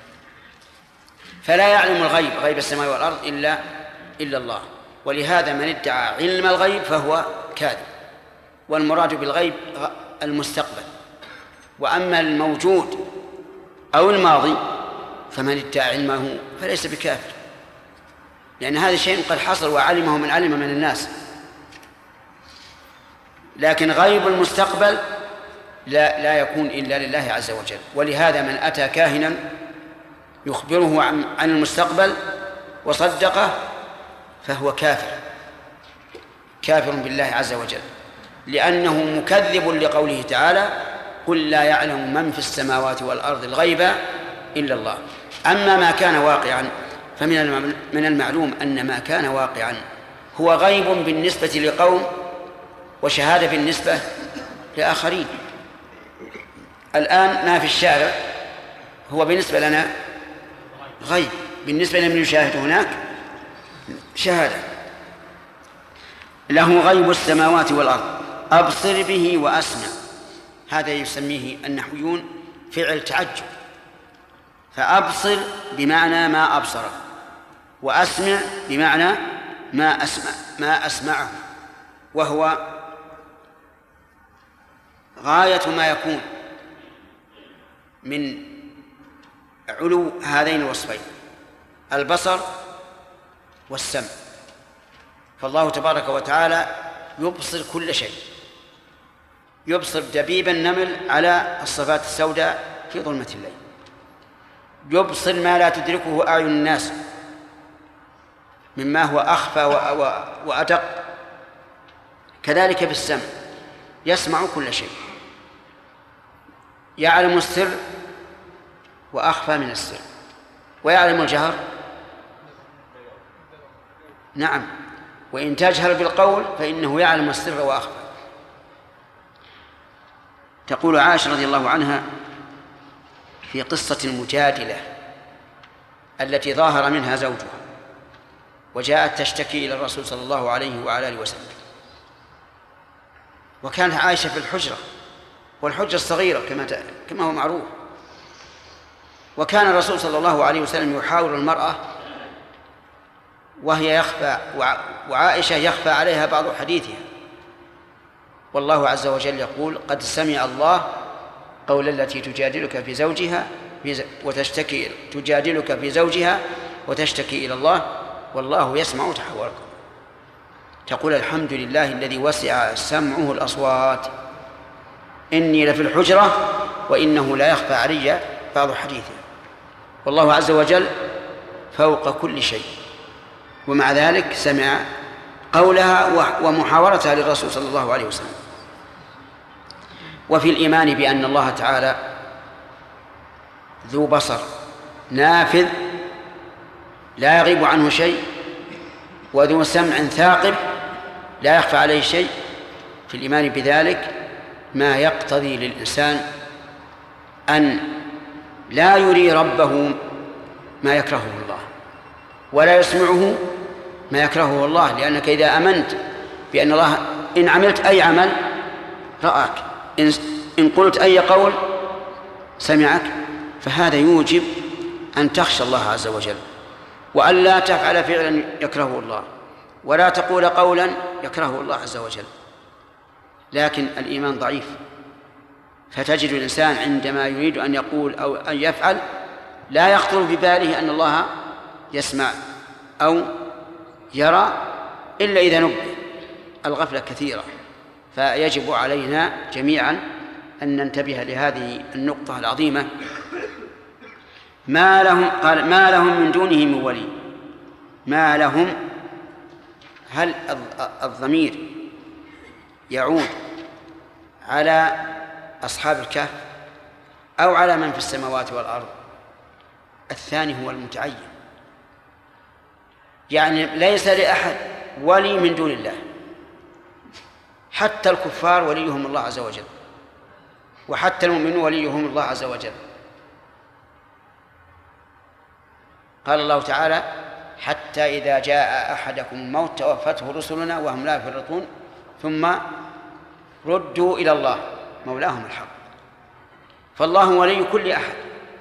فلا يعلم الغيب غيب السماء والأرض إلا الله، ولهذا من ادعى علم الغيب فهو كاذب، والمراد بالغيب المستقبل. وأما الموجود أو الماضي فمن ادعى علمه فليس بكافر، لأن هذا شيء قد حصل وعلمه من علم من الناس. لكن غيب المستقبل لا يكون إلا لله عز وجل. ولهذا من أتى كاهنا يخبره عن المستقبل وصدقه فهو كافر بالله عز وجل، لأنه مكذب لقوله تعالى قل لا يعلم من في السماوات والأرض الغيب إلا الله. أما ما كان واقعا فمن المعلوم أن ما كان واقعا هو غيب بالنسبة لقوم وشهادة بالنسبة لآخرين. الآن ما في الشارع هو بالنسبة لنا غيب، بالنسبة لمن يشاهد هناك شهادة. له غيب السماوات والأرض أبصر به وأسمع. هذا يسميه النحويون فعل تعجب، فأبصر بمعنى ما أبصره، وأسمع بمعنى ما أسمعه، وهو غاية ما يكون من علو هذين الوصفين، البصر والسمع. فالله تبارك وتعالى يبصر كل شيء، يبصر دبيب النمل على الصفات السوداء في ظلمة الليل، يبصر ما لا تدركه أعين الناس مما هو أخفى وأدق. كذلك بالسمع يسمع كل شيء، يعلم السر وأخفى من السر، ويعلم الجهر. نعم، وإن تجهر بالقول فإنه يعلم السر وأخفى. تقول عائشة رضي الله عنها في قصة المجادلة التي ظاهر منها زوجها وجاءت تشتكي إلى الرسول صلى الله عليه وعلى آله وسلم، وكانت عائشة في الحجرة، والحجرة الصغيرة كما هو معروف، وكان الرسول صلى الله عليه وسلم يحاور المرأة وهي يخفى، وعائشة يخفى عليها بعض حديثها، والله عز وجل يقول: قد سمع الله قول التي تجادلك في زوجها تجادلك في زوجها وتشتكي إلى الله والله يسمع تحاوركم. تقول: الحمد لله الذي وسع سمعه الأصوات، إني لفي الحجرة وإنه لا يخفى علي بعض حديثها. والله عز وجل فوق كل شيء، ومع ذلك سمع قولها ومحاورتها للرسول صلى الله عليه وسلم. وفي الإيمان بأن الله تعالى ذو بصر نافذ لا يغيب عنه شيء، وذو سمع ثاقب لا يخفى عليه شيء، في الإيمان بذلك ما يقتضي للإنسان أن لا يري ربه ما يكرهه الله، ولا يسمعه ما يكرهه الله، لأنك إذا أمنت بأن الله إن عملت أي عمل رآك، إن قلت أي قول سمعك، فهذا يوجب أن تخشى الله عز وجل، وأن لا تفعل فعلا يكرهه الله، ولا تقول قولا يكرهه الله عز وجل. لكن الإيمان ضعيف، فتجد الإنسان عندما يريد أن يقول أو أن يفعل لا يخطر بباله أن الله يسمع أو يرى إلا إذا نبه. الغفلة كثيرة، فيجب علينا جميعا أن ننتبه لهذه النقطة العظيمة. قال: ما لهم من دونه من ولي. ما لهم، هل الضمير يعود على أصحاب الكهف أو على من في السماوات والأرض؟ الثاني هو المتعين، يعني ليس لأحد ولي من دون الله، حتى الكفار وليهم الله عز وجل، وحتى المؤمنون وليهم الله عز وجل. قال الله تعالى: حتى إذا جاء أحدكم الموت توفته رسلنا وهم لا يفرطون ثم ردوا إلى الله مولاهم الحق. فالله ولي كل أحد،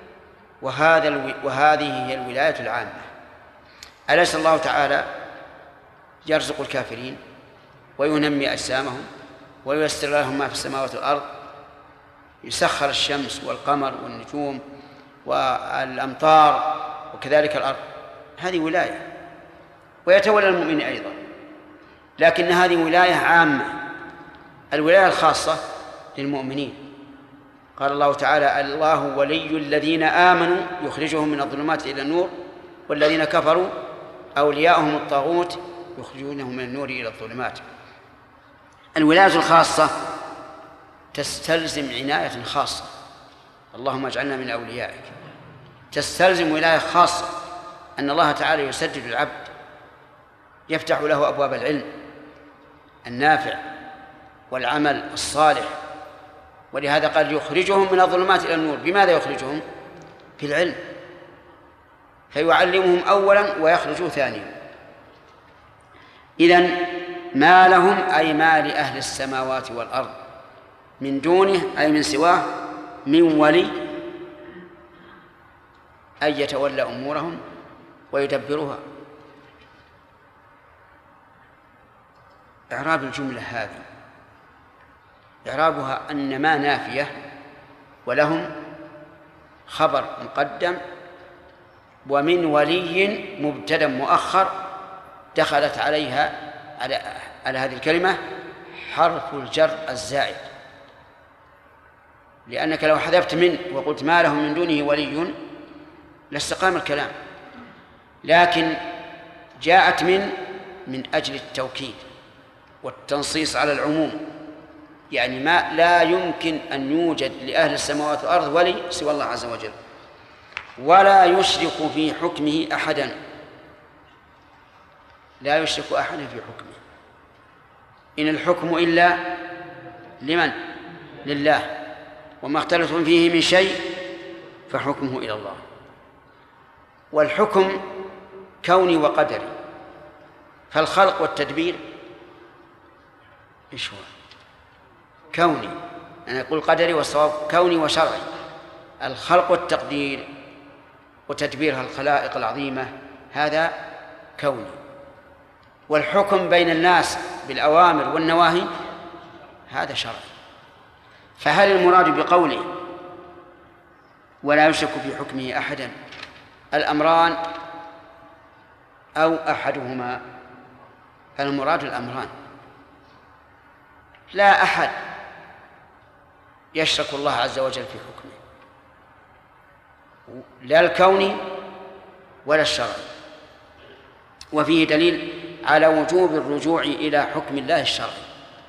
وهذه هي الولاية العامة. أليس الله تعالى يرزق الكافرين وينمي أجسامهم وييسر لهم ما في السماوات والأرض، يسخر الشمس والقمر والنجوم والأمطار وكذلك الأرض؟ هذه ولاية، ويتولى المؤمن أيضا، لكن هذه ولاية عامة. الولاية الخاصة للمؤمنين. قال الله تعالى: الله ولي الذين آمنوا يخرجهم من الظلمات إلى النور والذين كفروا أولياؤهم الطاغوت يخرجونهم من النور إلى الظلمات. الولاية الخاصة تستلزم عناية خاصة، اللهم اجعلنا من أوليائك. تستلزم ولاية خاصة، أن الله تعالى يسدد العبد، يفتح له أبواب العلم النافع والعمل الصالح. ولهذا قال يخرجهم من الظلمات إلى النور. بماذا يخرجهم؟ بالعلم، فيعلمهم أولا ويخرجوا ثانيا. إذن ما لهم أي ما لأهل السماوات والأرض من دونه أي من سواه من ولي أن يتولى أمورهم ويدبرها. إعراب الجملة هذه إعرابها أن ما نافية ولهم خبر مقدم، ومن ولي مبتدأ مؤخر دخلت عليها على هذه الكلمة حرف الجر الزائد، لأنك لو حذفت من وقلت ما لهم من دونه ولي لاستقام الكلام، لكن جاءت من أجل التوكيد والتنصيص على العموم، يعني ما لا يمكن أن يوجد لأهل السماوات والأرض ولي سوى الله عز وجل، ولا يشرك في حكمه أحدا، لا يشرك أحدا في حكمه. إن الحكم إلا لمن؟ لله، وما اختلفتم فيه من شيء فحكمه إلى الله. والحكم كوني وقدري، فالخلق والتدبير إيش هو؟ كوني، أنا أقول قدري والصواب كوني وشرعي. الخلق والتقدير وتدبير الخلائق العظيمة هذا كوني، والحكم بين الناس بالأوامر والنواهي هذا شرعي. فهل المراد بقوله ولا يشرك في حكمه أحدا الأمران أو أحدهما؟ المراد الأمران. لا أحد يشرك الله عز وجل في حكمه، لا الكوني ولا الشرعي. وفيه دليل على وجوب الرجوع إلى حكم الله الشرعي،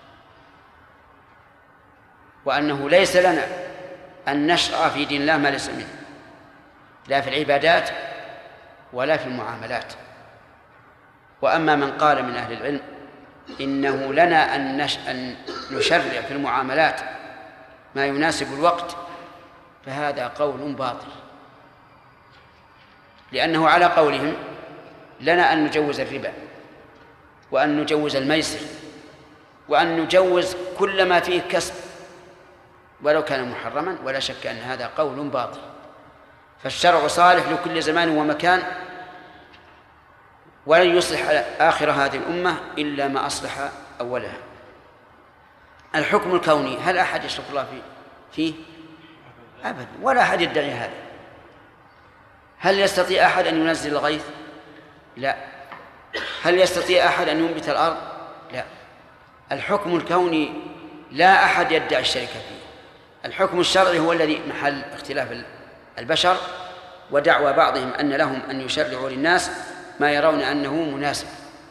وأنه ليس لنا أن نشرع في دين الله ما ليس منه، لا في العبادات ولا في المعاملات. وأما من قال من أهل العلم إنه لنا أن نشرع في المعاملات ما يناسب الوقت، فهذا قول باطل، لأنه على قولهم لنا أن نجوز الربا وأن نجوز الميسر وأن نجوز كل ما فيه كسب ولو كان محرما، ولا شك أن هذا قول باطل. فالشرع صالح لكل زمان ومكان، ولن يصلح آخر هذه الأمة إلا ما أصلح أولها. الحكم الكوني هل أحد يشرك الله فيه؟ أبدا، ولا أحد يدعي هذا. هل يستطيع أحد أن ينزل الغيث؟ لا. هل يستطيع أحد أن ينبت الأرض؟ لا. الحكم الكوني لا أحد يدعي الشركة فيه. الحكم الشرعي هو الذي محل اختلاف البشر ودعوى بعضهم أن لهم أن يشرعوا للناس ما يرون أنه مناسب.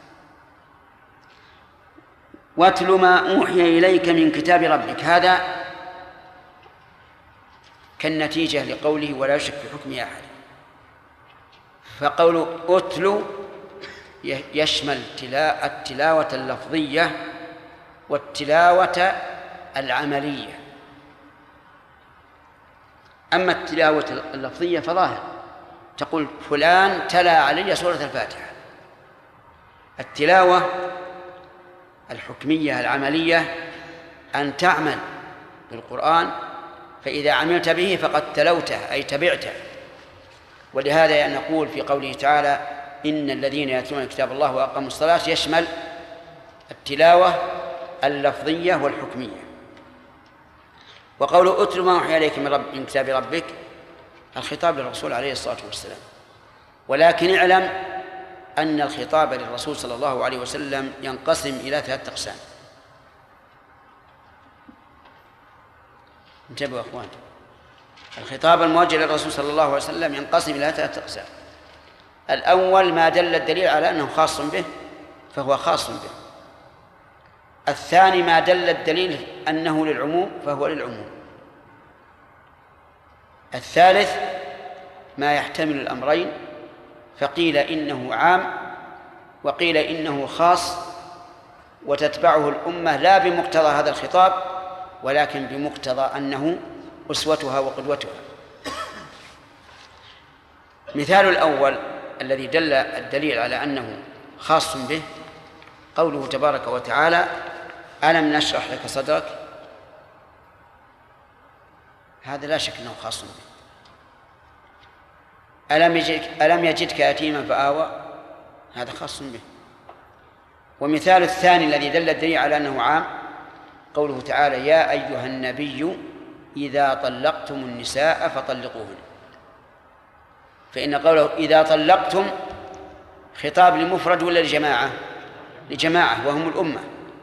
واتل ما أوحي إليك من كتاب ربك، هذا كالنتيجة لقوله ولا يشرك في حكمه أحد. فقول أتل يشمل التلاوة اللفظية والتلاوة العملية. أما التلاوة اللفظية فظاهر، تقول فلان تلا علي سورة الفاتحة. التلاوة الحكمية العملية أن تعمل بالقرآن، فإذا عملت به فقد تلوته أي تبعته. ولهذا نقول في قوله تعالى إن الذين يتلون كتاب الله وأقاموا الصلاة يشمل التلاوة اللفظية والحكمية. وقول أتل ما أوحي إليك من كتاب ربك الخطاب للرسول عليه الصلاة والسلام، ولكن اعلم أن الخطاب للرسول صلى الله عليه وسلم ينقسم إلى 3 أقسام. انتبهوا يا أخوان، الخطاب الموجه للرسول صلى الله عليه وسلم ينقسم إلى 3 أقسام. الأول ما دل الدليل على أنه خاص به فهو خاص به. الثاني ما دل الدليل أنه للعموم فهو للعموم. الثالث ما يحتمل الأمرين، فقيل إنه عام وقيل إنه خاص وتتبعه الأمة لا بمقتضى هذا الخطاب ولكن بمقتضى أنه أسوتها وقدوتها. مثال الأول الذي دل الدليل على أنه خاص به قوله تبارك وتعالى: ألم نشرح لك صدرك. هذا لا شك أنه خاص به. ألم يجدك يتيما فآوى، هذا خاص به. ومثال الثاني الذي دل الدليل على أنه عام قوله تعالى: يا أيها النبي إذا طلقتم النساء فطلقوهن. فإن قوله إذا طلقتم خطاب لمفرد ولا لجماعة؟ لجماعة وهم الأمة،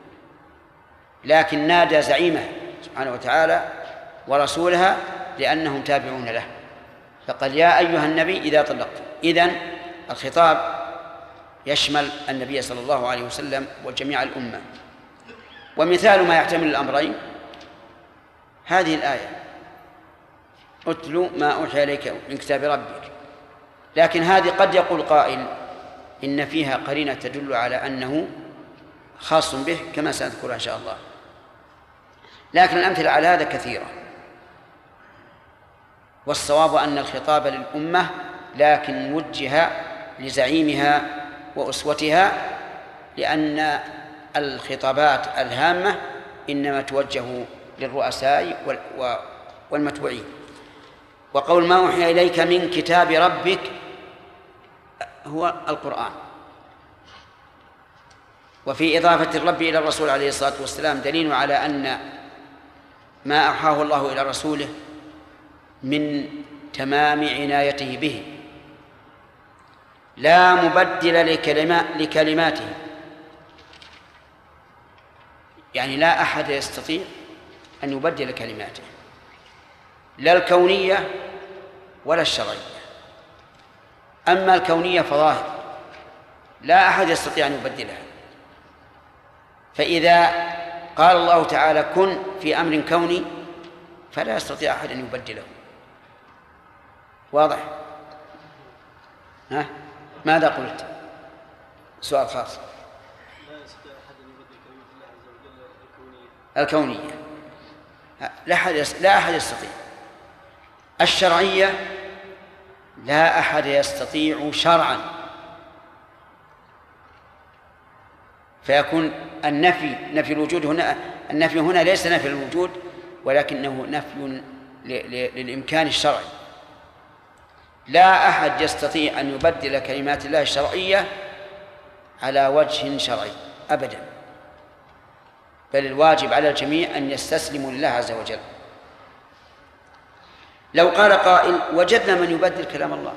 لكن نادى زعيمه سبحانه وتعالى ورسولها لأنهم تابعون له، فقال: يا أيها النبي إذا طلقتم. إذن الخطاب يشمل النبي صلى الله عليه وسلم وجميع الأمة. ومثال ما يحتمل الأمرين هذه الآية: اتل ما أوحي إليك من كتاب ربك. لكن هذه قد يقول قائل إن فيها قرينة تدل على أنه خاص به كما سنذكرها إن شاء الله، لكن الأمثلة على هذا كثيرة. والصواب أن الخطاب للأمة لكن وجه لزعيمها وأسوتها، لأن الخطابات الهامة إنما توجه للرؤساء والمتبوعين. وقول ما أوحي إليك من كتاب ربك هو القرآن. وفي إضافة الرب إلى الرسول عليه الصلاة والسلام دليل على أن ما أوحاه الله إلى رسوله من تمام عنايته به لا مبدل لكلماته، يعني لا أحد يستطيع أن يبدل كلماته، لا الكونية ولا الشرعية. أما الكونية فظاهر لا أحد يستطيع أن يبدلها. فإذا قال الله تعالى كن في أمر كوني فلا يستطيع أحد أن يبدله. واضح؟ ها؟ ماذا قلت؟ سؤال خاص. لا يستطيع أحد أن يبدل كلمة الله عز وجل الكونية لا أحد يستطيع. الشرعية لا أحد يستطيع شرعا، فيكون نفي الوجود هنا. النفي هنا ليس نفي الوجود ولكنه نفي للإمكان الشرعي. لا أحد يستطيع أن يبدل كلمات الله الشرعية على وجه شرعي أبدا، بل الواجب على الجميع أن يستسلموا لله عز وجل. لو قال قائل وجدنا من يبدل كلام الله،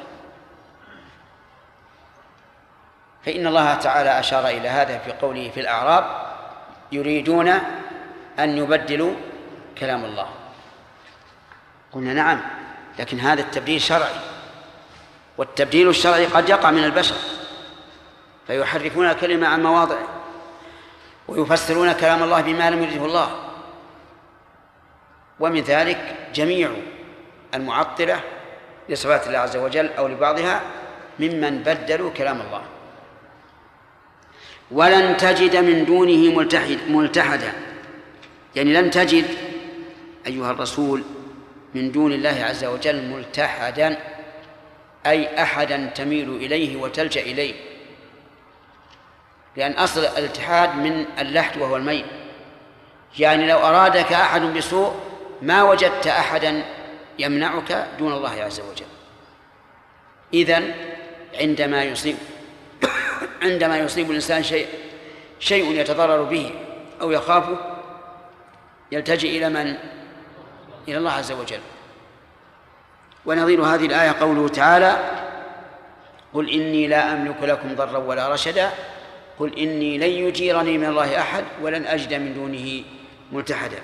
فإن الله تعالى أشار إلى هذا في قوله في الأعراب يريدون أن يبدلوا كلام الله. قلنا نعم، لكن هذا التبديل شرعي، والتبديل الشرعي قد يقع من البشر فيحرفون الكلمة عن مواضعه ويفسرون كلام الله بما لم يرده الله. ومن ذلك جميع المعطلة لصفات الله عز وجل أو لبعضها ممن بدلوا كلام الله. ولن تجد من دونه ملتحدا، يعني لن تجد أيها الرسول من دون الله عز وجل ملتحدا، أي أحدا تميل إليه وتلجأ إليه، لأن أصل الاتحاد من اللحد وهو الميل. يعني لو أرادك أحد بسوء ما وجدت أحدا يمنعك دون الله عز وجل. إذن عندما يصيب الإنسان شيء يتضرر به أو يخافه يلتجئ إلى من؟ إلى الله عز وجل. ونظير هذه الآية قوله تعالى قل إني لا أملك لكم ضرا ولا رشدا قل إني لن يجيرني من الله أحد ولن أجد من دونه ملتحدا.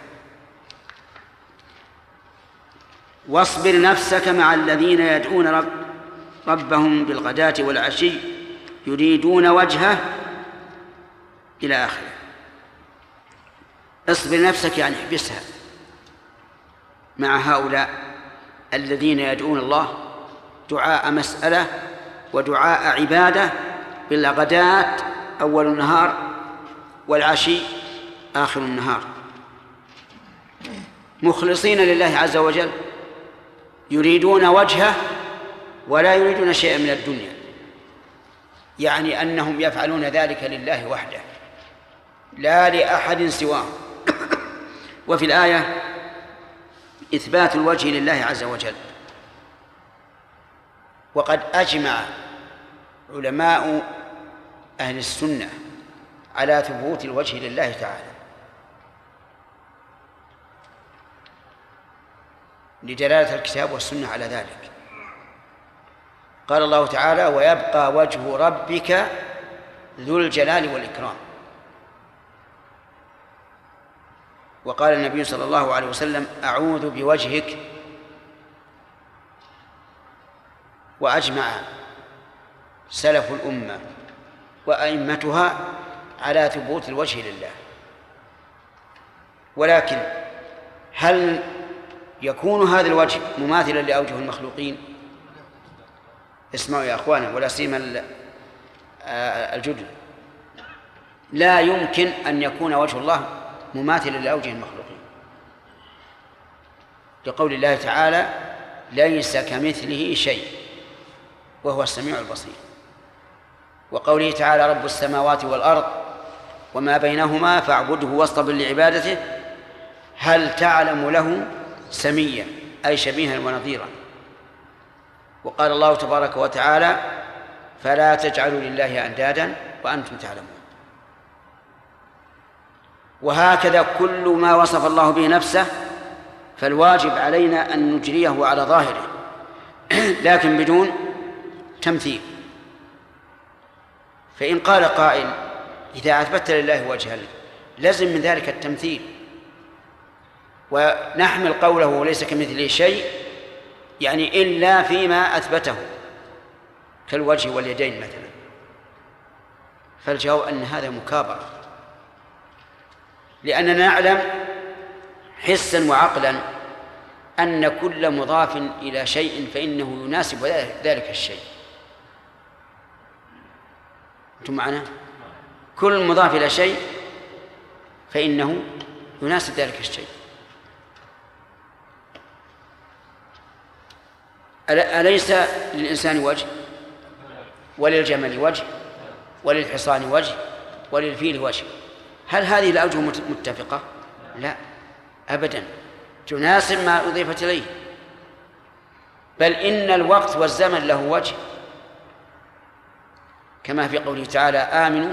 واصبر نفسك مع الذين يدعون ربهم بالغداة والعشي يريدون وجهه إلى آخره. اصبر نفسك يعني احبسها مع هؤلاء الذين يدعون الله دعاء مسألة ودعاء عبادة بالغداة أول النهار والعشي آخر النهار، مخلصين لله عز وجل يريدون وجهه ولا يريدون شيئا من الدنيا، يعني أنهم يفعلون ذلك لله وحده لا لأحد سواه. وفي الآية إثبات الوجه لله عز وجل. وقد أجمع علماء أهل السنة على ثبوت الوجه لله تعالى لدلالة الكتاب والسنة على ذلك. قال الله تعالى: ويبقى وجه ربك ذو الجلال والإكرام. وقال النبي صلى الله عليه وسلم: أعوذ بوجهك. وأجمع سلف الأمة وأئمتها على ثبوت الوجه لله. ولكن هل يكون هذا الوجه مماثلا لأوجه المخلوقين؟ اسمعوا يا أخوانا، ولا سيما الجدد، لا يمكن أن يكون وجه الله مماثلا لأوجه المخلوقين، لقول الله تعالى: ليس كمثله شيء وهو السميع البصير. وقوله تعالى: رب السماوات والأرض وما بينهما فاعبده واصطبر لعبادته هل تعلم له سميا، أي شبيها ونظيرا. وقال الله تبارك وتعالى: فلا تجعلوا لله أندادا وأنتم تعلمون. وهكذا كل ما وصف الله به نفسه فالواجب علينا أن نجريه على ظاهره لكن بدون تمثيل. فإن قال قائل: إذا أثبت لله وجها لازم من ذلك التمثيل، ونحمل قوله ليس كمثله شيء يعني إلا فيما أثبته كالوجه واليدين مثلا. فالجواب أن هذا مكابرة، لأننا نعلم حسا وعقلا أن كل مضاف إلى شيء فإنه يناسب ذلك الشيء. أنتم معنا؟ كل مضاف إلى شيء فإنه يناسب ذلك الشيء. أليس للإنسان وجه، وللجمل وجه، وللحصان وجه، وللفيل وجه؟ هل هذه الأوجه متفقة؟ لا أبدا، تناسب ما أضيفت إليه. بل إن الوقت والزمن له وجه، كما في قوله تعالى: آمنوا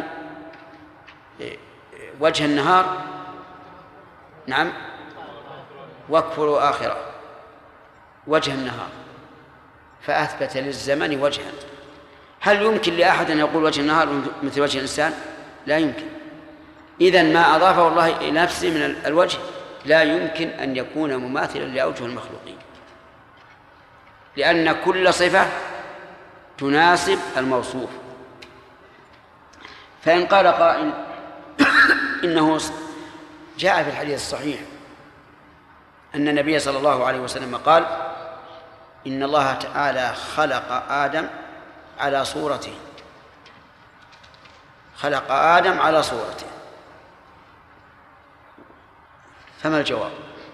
وجه النهار نعم واكفروا آخره، وجه النهار، فأثبت للزمن وجها. هل يمكن لأحد أن يقول وجه النهار مثل وجه الإنسان؟ لا يمكن. إذن ما أضافه الله إلى نفسه من الوجه لا يمكن أن يكون مماثلا لأوجه المخلوقين، لأن كل صفة تناسب الموصوف. فإن قال قائل: إنه جاء في الحديث الصحيح أن النبي صلى الله عليه وسلم قال: إن الله تعالى خلق آدم على صورته، خلق آدم على صورته. فما الجواب؟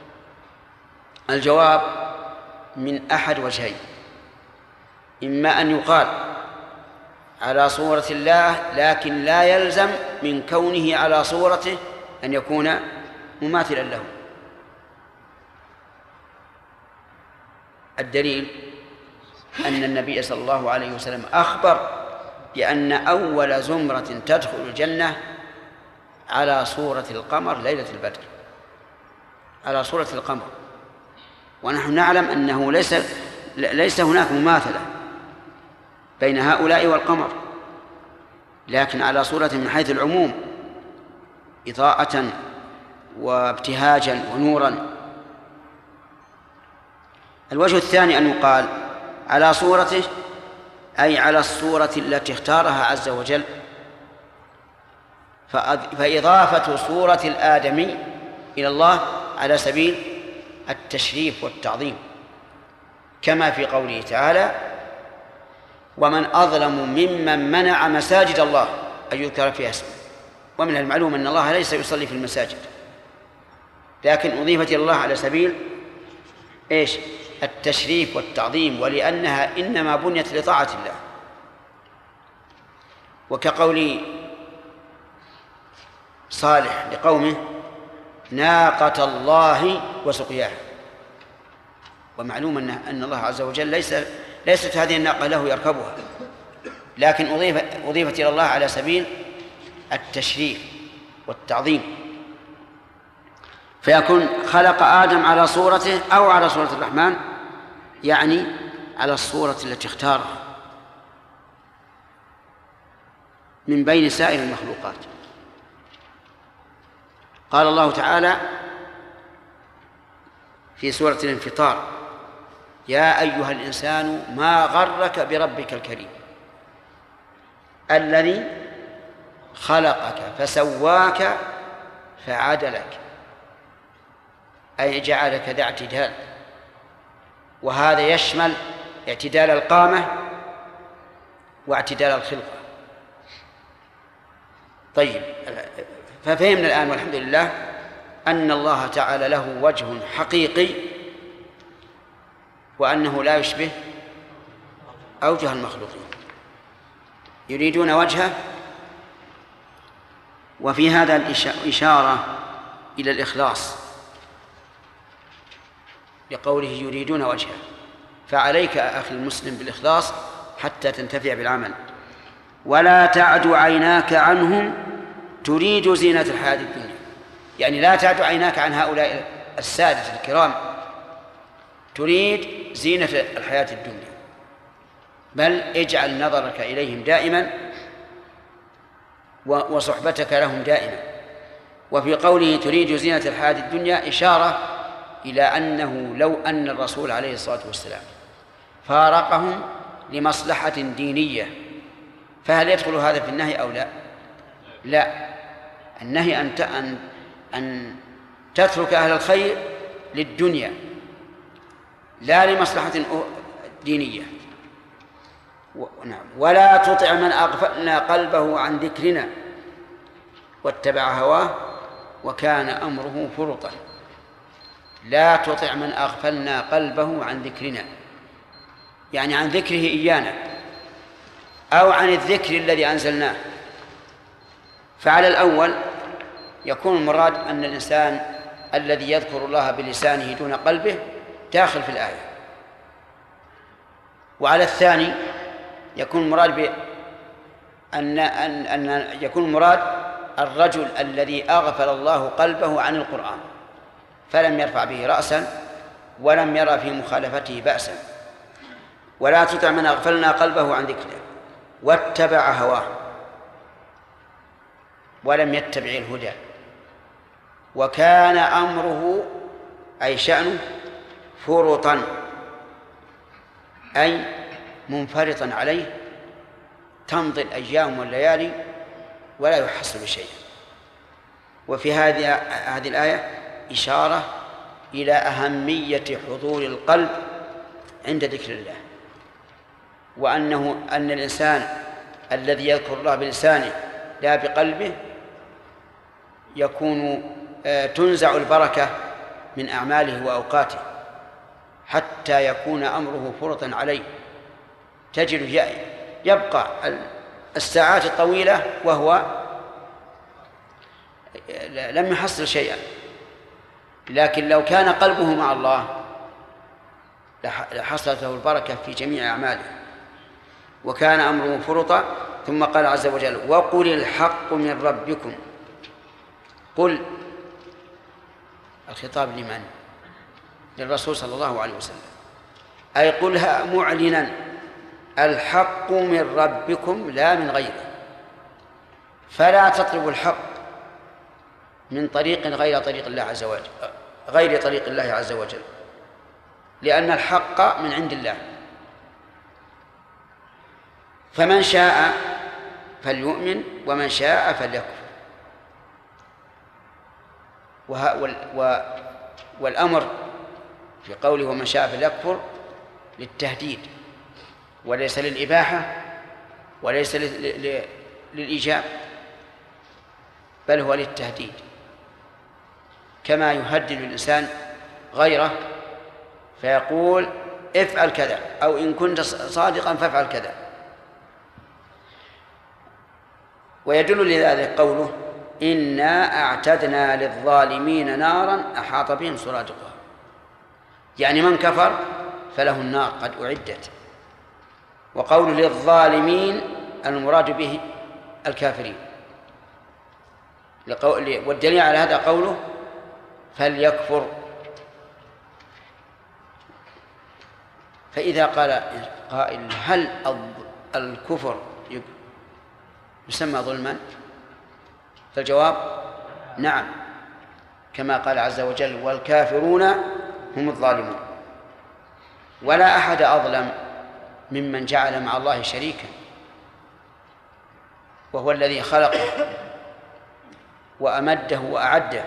الجواب من أحد وجهين: إما أن يقال على صورة الله لكن لا يلزم من كونه على صورته أن يكون مماثلا له. الدليل أن النبي صلى الله عليه وسلم أخبر بأن أول زمرة تدخل الجنة على صورة القمر ليلة البدر، على صورة القمر. ونحن نعلم أنه ليس هناك مماثلة بين هؤلاء والقمر، لكن على صورة من حيث العموم، إضاءة وابتهاجا ونورا. الوجه الثاني أن يقال على صورته، أي على الصورة التي اختارها عز وجل، فإضافة صورة الآدمي إلى الله على سبيل التشريف والتعظيم، كما في قوله تعالى: ومن أظلم ممن منع مساجد الله أن يذكر فيها اسمه ومن المعلوم أن الله ليس يصلي في المساجد، لكن أضيفت إلى الله على سبيل إيش؟ التشريف والتعظيم، ولأنها إنما بنيت لطاعة الله. وكقول صالح لقومه ناقة الله وسقياها، ومعلوم أن الله عز وجل ليست هذه الناقة له يركبها، لكن أضيفت إلى الله على سبيل التشريف والتعظيم، فيكون خلق آدم على صورته أو على صورة الرحمن، يعني على الصورة التي اختارها من بين سائر المخلوقات. قال الله تعالى في سورة الانفطار يا أيها الإنسان ما غرك بربك الكريم الذي خلقك فسواك فعدلك، أي جعلك ذا اعتدال، وهذا يشمل اعتدال القامة واعتدال الخلقة. طيب، ففهمنا الآن والحمد لله أن الله تعالى له وجه حقيقي، وأنه لا يشبه أوجه المخلوقين. يريدون وجهه، وفي هذا الإشارة إلى الإخلاص لقوله يريدون وجهه، فعليك أخي المسلم بالإخلاص حتى تنتفع بالعمل. ولا تعد عيناك عنهم تريد زينة الحياة الدنيا، يعني لا تعد عيناك عن هؤلاء السادة الكرام تريد زينة الحياة الدنيا، بل اجعل نظرك إليهم دائما وصحبتك لهم دائما. وفي قوله تريد زينة الحياة الدنيا إشارة إلى أنه لو أن الرسول عليه الصلاة والسلام فارقهم لمصلحة دينية فهل يدخل هذا في النهي أو لا؟ لا، النهي أن تترك أهل الخير للدنيا لا لمصلحة دينية. ولا تطع من أغفلنا قلبه عن ذكرنا واتبع هواه وكان أمره فرطا. لا تطع من أغفلنا قلبه عن ذكرنا، يعني عن ذكره إيانا أو عن الذكر الذي أنزلناه. فعلى الأول يكون المراد أن الإنسان الذي يذكر الله بلسانه دون قلبه داخل في الآية، وعلى الثاني يكون المراد أن يكون المراد الرجل الذي أغفل الله قلبه عن القرآن فلم يرفع به رأسا ولم يرى في مخالفته بأسا. ولا تطع من أغفلنا قلبه عن ذكره واتبع هواه ولم يتبع الهدى وكان أمره أي شأنه فرطا، أي منفرطا عليه، تمضي الأيام والليالي ولا يحصل شيئا. وفي هذه الآية إشارة إلى أهمية حضور القلب عند ذكر الله، أن الإنسان الذي يذكر الله بلسانه لا بقلبه يكون تنزع البركة من أعماله وأوقاته حتى يكون أمره فرطا عليه. تجد يبقى الساعات الطويلة وهو لم يحصل شيئا، لكن لو كان قلبه مع الله لحصلت له البركة في جميع أعماله وكان أمره فرطا. ثم قال عز وجل وقل الحق من ربكم. قل الخطاب لمن؟ للرسول صلى الله عليه وسلم، أي قلها معلنا الحق من ربكم لا من غيره، فلا تطلبوا الحق من طريق غير طريق الله عز وجل، غير طريق الله عز وجل، لأن الحق من عند الله. فمن شاء فليؤمن ومن شاء فليكفر. والأمر في قوله ومن شاء فليكفر للتهديد وليس للإباحة وليس للإيجاب. بل هو للتهديد، كما يهدد الإنسان غيره فيقول افعل كذا، أو إن كنت صادقا فافعل كذا. ويدل لذلك قوله إنا أعتدنا للظالمين نارا أحاط بهم سرادقها، يعني من كفر فله النار قد أعدت. وقول للظالمين المراد به الكافرين، والدليل على هذا قوله فليكفر. فإذا قال قائل هل الكفر يسمى ظلما؟ فالجواب نعم، كما قال عز وجل والكافرون هم الظالمون. ولا أحد أظلم ممن جعل مع الله شريكا، وهو الذي خلقه وأمده وأعده.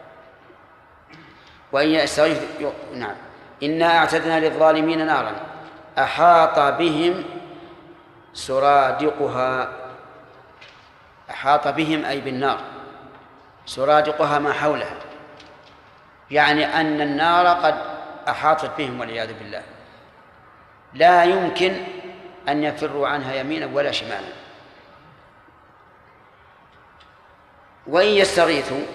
وإن يستغيث نعم إنا أعتدنا للظالمين نارا أحاط بهم سرادقها. أحاط بهم أي بالنار، سرادقها ما حولها، يعني أن النار قد أحاطت بهم والعياذ بالله، لا يمكن أن يفروا عنها يمينا ولا شمالا. وإن يستغيثوا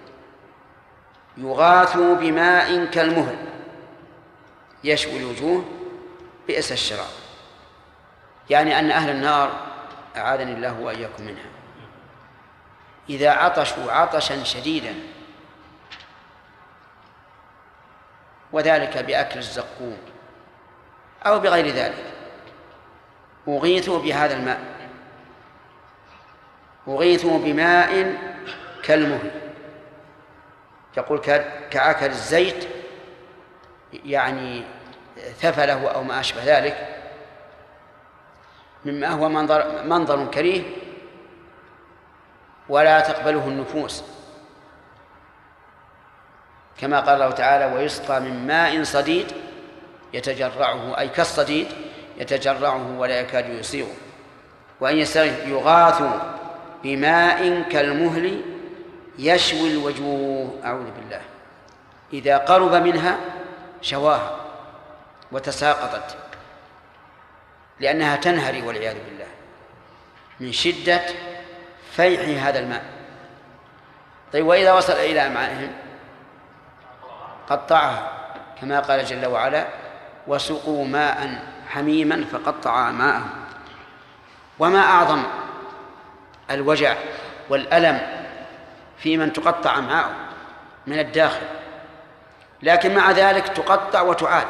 يغاثوا بماء كالمهل يشوي الوجوه بئس الشراب، يعني أن أهل النار أعاذني الله وإياكم منها إذا عطشوا عطشا شديدا، وذلك بأكل الزقوم أو بغير ذلك، أغيثوا بهذا الماء، أغيثوا بماء كالمهل، يقول كعكر الزيت، يعني ثفله أو ما أشبه ذلك، مما هو منظر كريه ولا تقبله النفوس، كما قال الله تعالى ويسقى من ماء صديد يتجرعه، أي كالصديد يتجرعه ولا يكاد يصيغه. وأن يستغيث يغاثوا بماء كالمهل يشوي الوجوه، أعوذ بالله، إذا قرب منها شواها وتساقطت، لأنها تنهري والعياذ بالله من شدة فيح هذا الماء. طيب وإذا وصل إلى أمعائهم قطعها، كما قال جل وعلا وسقوا ماء حميما فقطع أمعاءهم. وما أعظم الوجع والألم في من تقطع أمعاءه من الداخل، لكن مع ذلك تقطع وتعاد،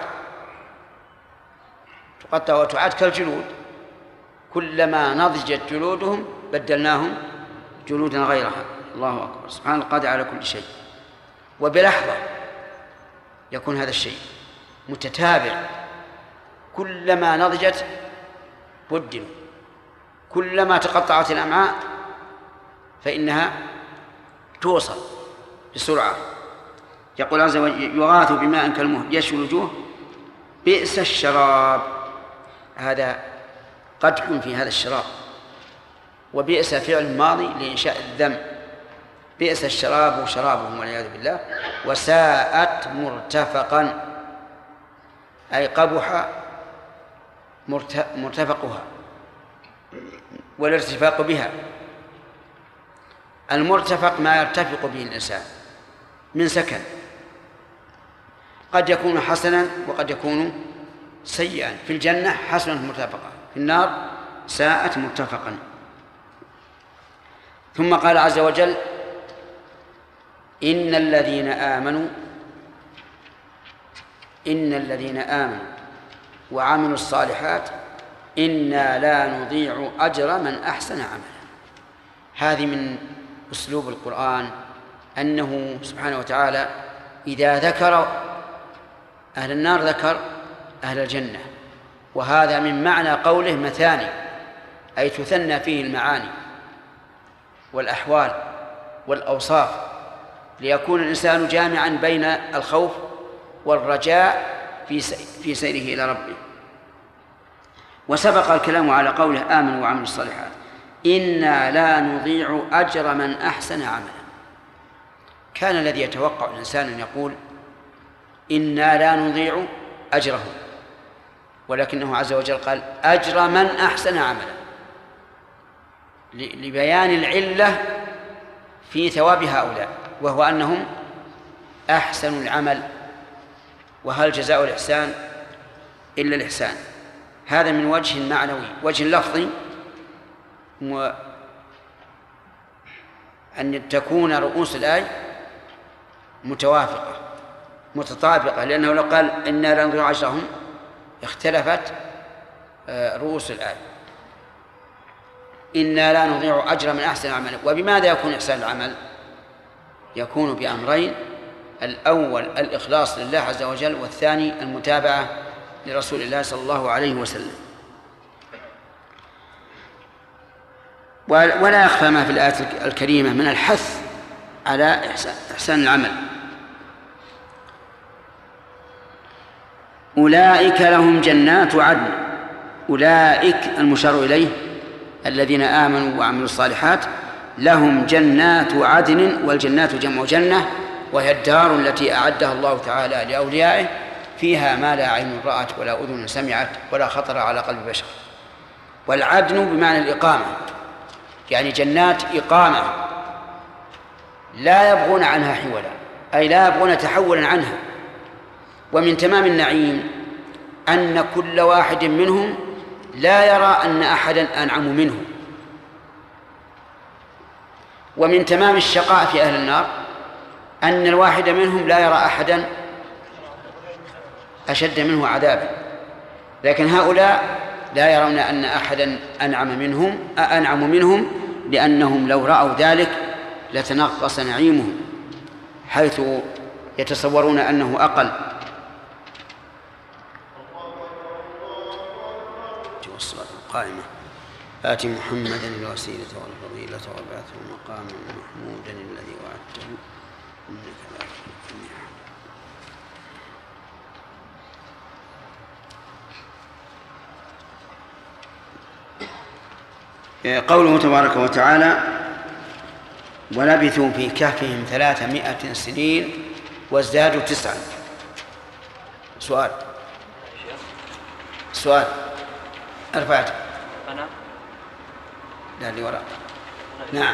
تقطع وتعاد كالجلود، كلما نضجت جلودهم بدلناهم جلودا غيرها. الله أكبر، سبحان القادر على كل شيء. وبلحظة يكون هذا الشيء متتابع، كلما نضجت بدلوا، كلما تقطعت الأمعاء فإنها توصل بسرعة. يقول عز وجل يغاث بماء كالمهل يشوي الوجوه بئس الشراب، هذا قدح في هذا الشراب، وبئس فعل ماضي لإنشاء الذم، بئس الشراب شرابهم والعياذ بالله. وساءت مرتفقا أي قبح مرتفقها والارتفاق بها. المرتفق ما يرتفق به الإنسان من سكن، قد يكون حسنا وقد يكون سيئا. في الجنة حسنة مرتفقة، في النار ساءت مرتفقا. ثم قال عز وجل إن الذين آمنوا وعملوا الصالحات إنا لا نضيع أجر من أحسن عملا. هذه من أسلوب القرآن أنه سبحانه وتعالى إذا ذكر أهل النار ذكر أهل الجنة، وهذا من معنى قوله مثاني، أي تثنى فيه المعاني والأحوال والأوصاف، ليكون الإنسان جامعا بين الخوف والرجاء في سيره إلى ربه. وسبق الكلام على قوله آمنوا وعملوا الصالحات. إنا لا نضيع أجر من أحسن عملا. كان الذي يتوقع الإنسان أن يقول إنا لا نضيع أجره، ولكنه عز وجل قال أجر من أحسن عملا لبيان العلة في ثواب هؤلاء، وهو أنهم أحسن العمل. وهل جزاء الإحسان إلا الإحسان؟ هذا من وجه معنوي. وجه لفظي أن تكون رؤوس الآية متوافقة متطابقة، لأنه لو قال إنا لا نضيع أجرهم اختلفت رؤوس الآية. إنا لا نضيع أجر من أحسن عملا. وبماذا يكون إحسان العمل؟ يكون بأمرين: الأول الإخلاص لله عز وجل، والثاني المتابعة لرسول الله صلى الله عليه وسلم. ولا يخفى ما في الآية الكريمة من الحث على إحسان العمل. أولئك لهم جنات عدن. أولئك المشار إليه الذين آمنوا وعملوا الصالحات لهم جنات عدن، والجنات جمع جنة، وهي الدار التي أعدها الله تعالى لأوليائه فيها ما لا عين رأت ولا أذن سمعت ولا خطر على قلب بشر. والعدن بمعنى الإقامة، يعني جنات إقامة لا يبغون عنها حولا، أي لا يبغون تحولا عنها. ومن تمام النعيم أن كل واحد منهم لا يرى أن أحدا أنعم منه. ومن تمام الشقاء في أهل النار أن الواحد منهم لا يرى أحدا أشد منه عذابا. لكن هؤلاء لا يرون أن أحدا أنعم منهم لأنهم لو رأوا ذلك لتنغص نعيمهم، حيث يتصورون أنه أقل. والصلاة القائمة آت محمدا الوسيلة والفضيلة وابعثه مقاما محمودا الذي وعدته إنك لا تخلف الميعاد. قوله تبارك وتعالى ولبثوا في كهفهم 300 سنين وازدادوا 9. سؤال أرفعت أنا لا اللي وراء. نعم.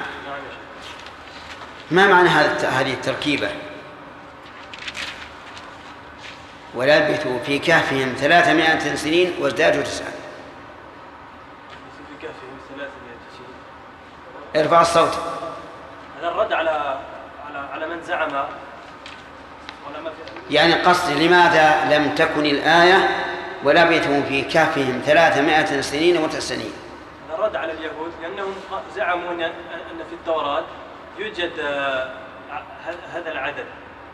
ما معنى هذه التركيبة؟ ولبثوا في كهفهم 300 سنين وازدادوا 9. في كهفهم 300 سنين. ارفع الصوت. هذا الرد على من زعم ولا ما في. يعني قصدي لماذا لم تكن الآية ولبثوا في كهفهم 300 سنين و9 سنين؟ هذا الرد على اليهود لأنهم زعموا أن في التوراة يوجد هذا العدد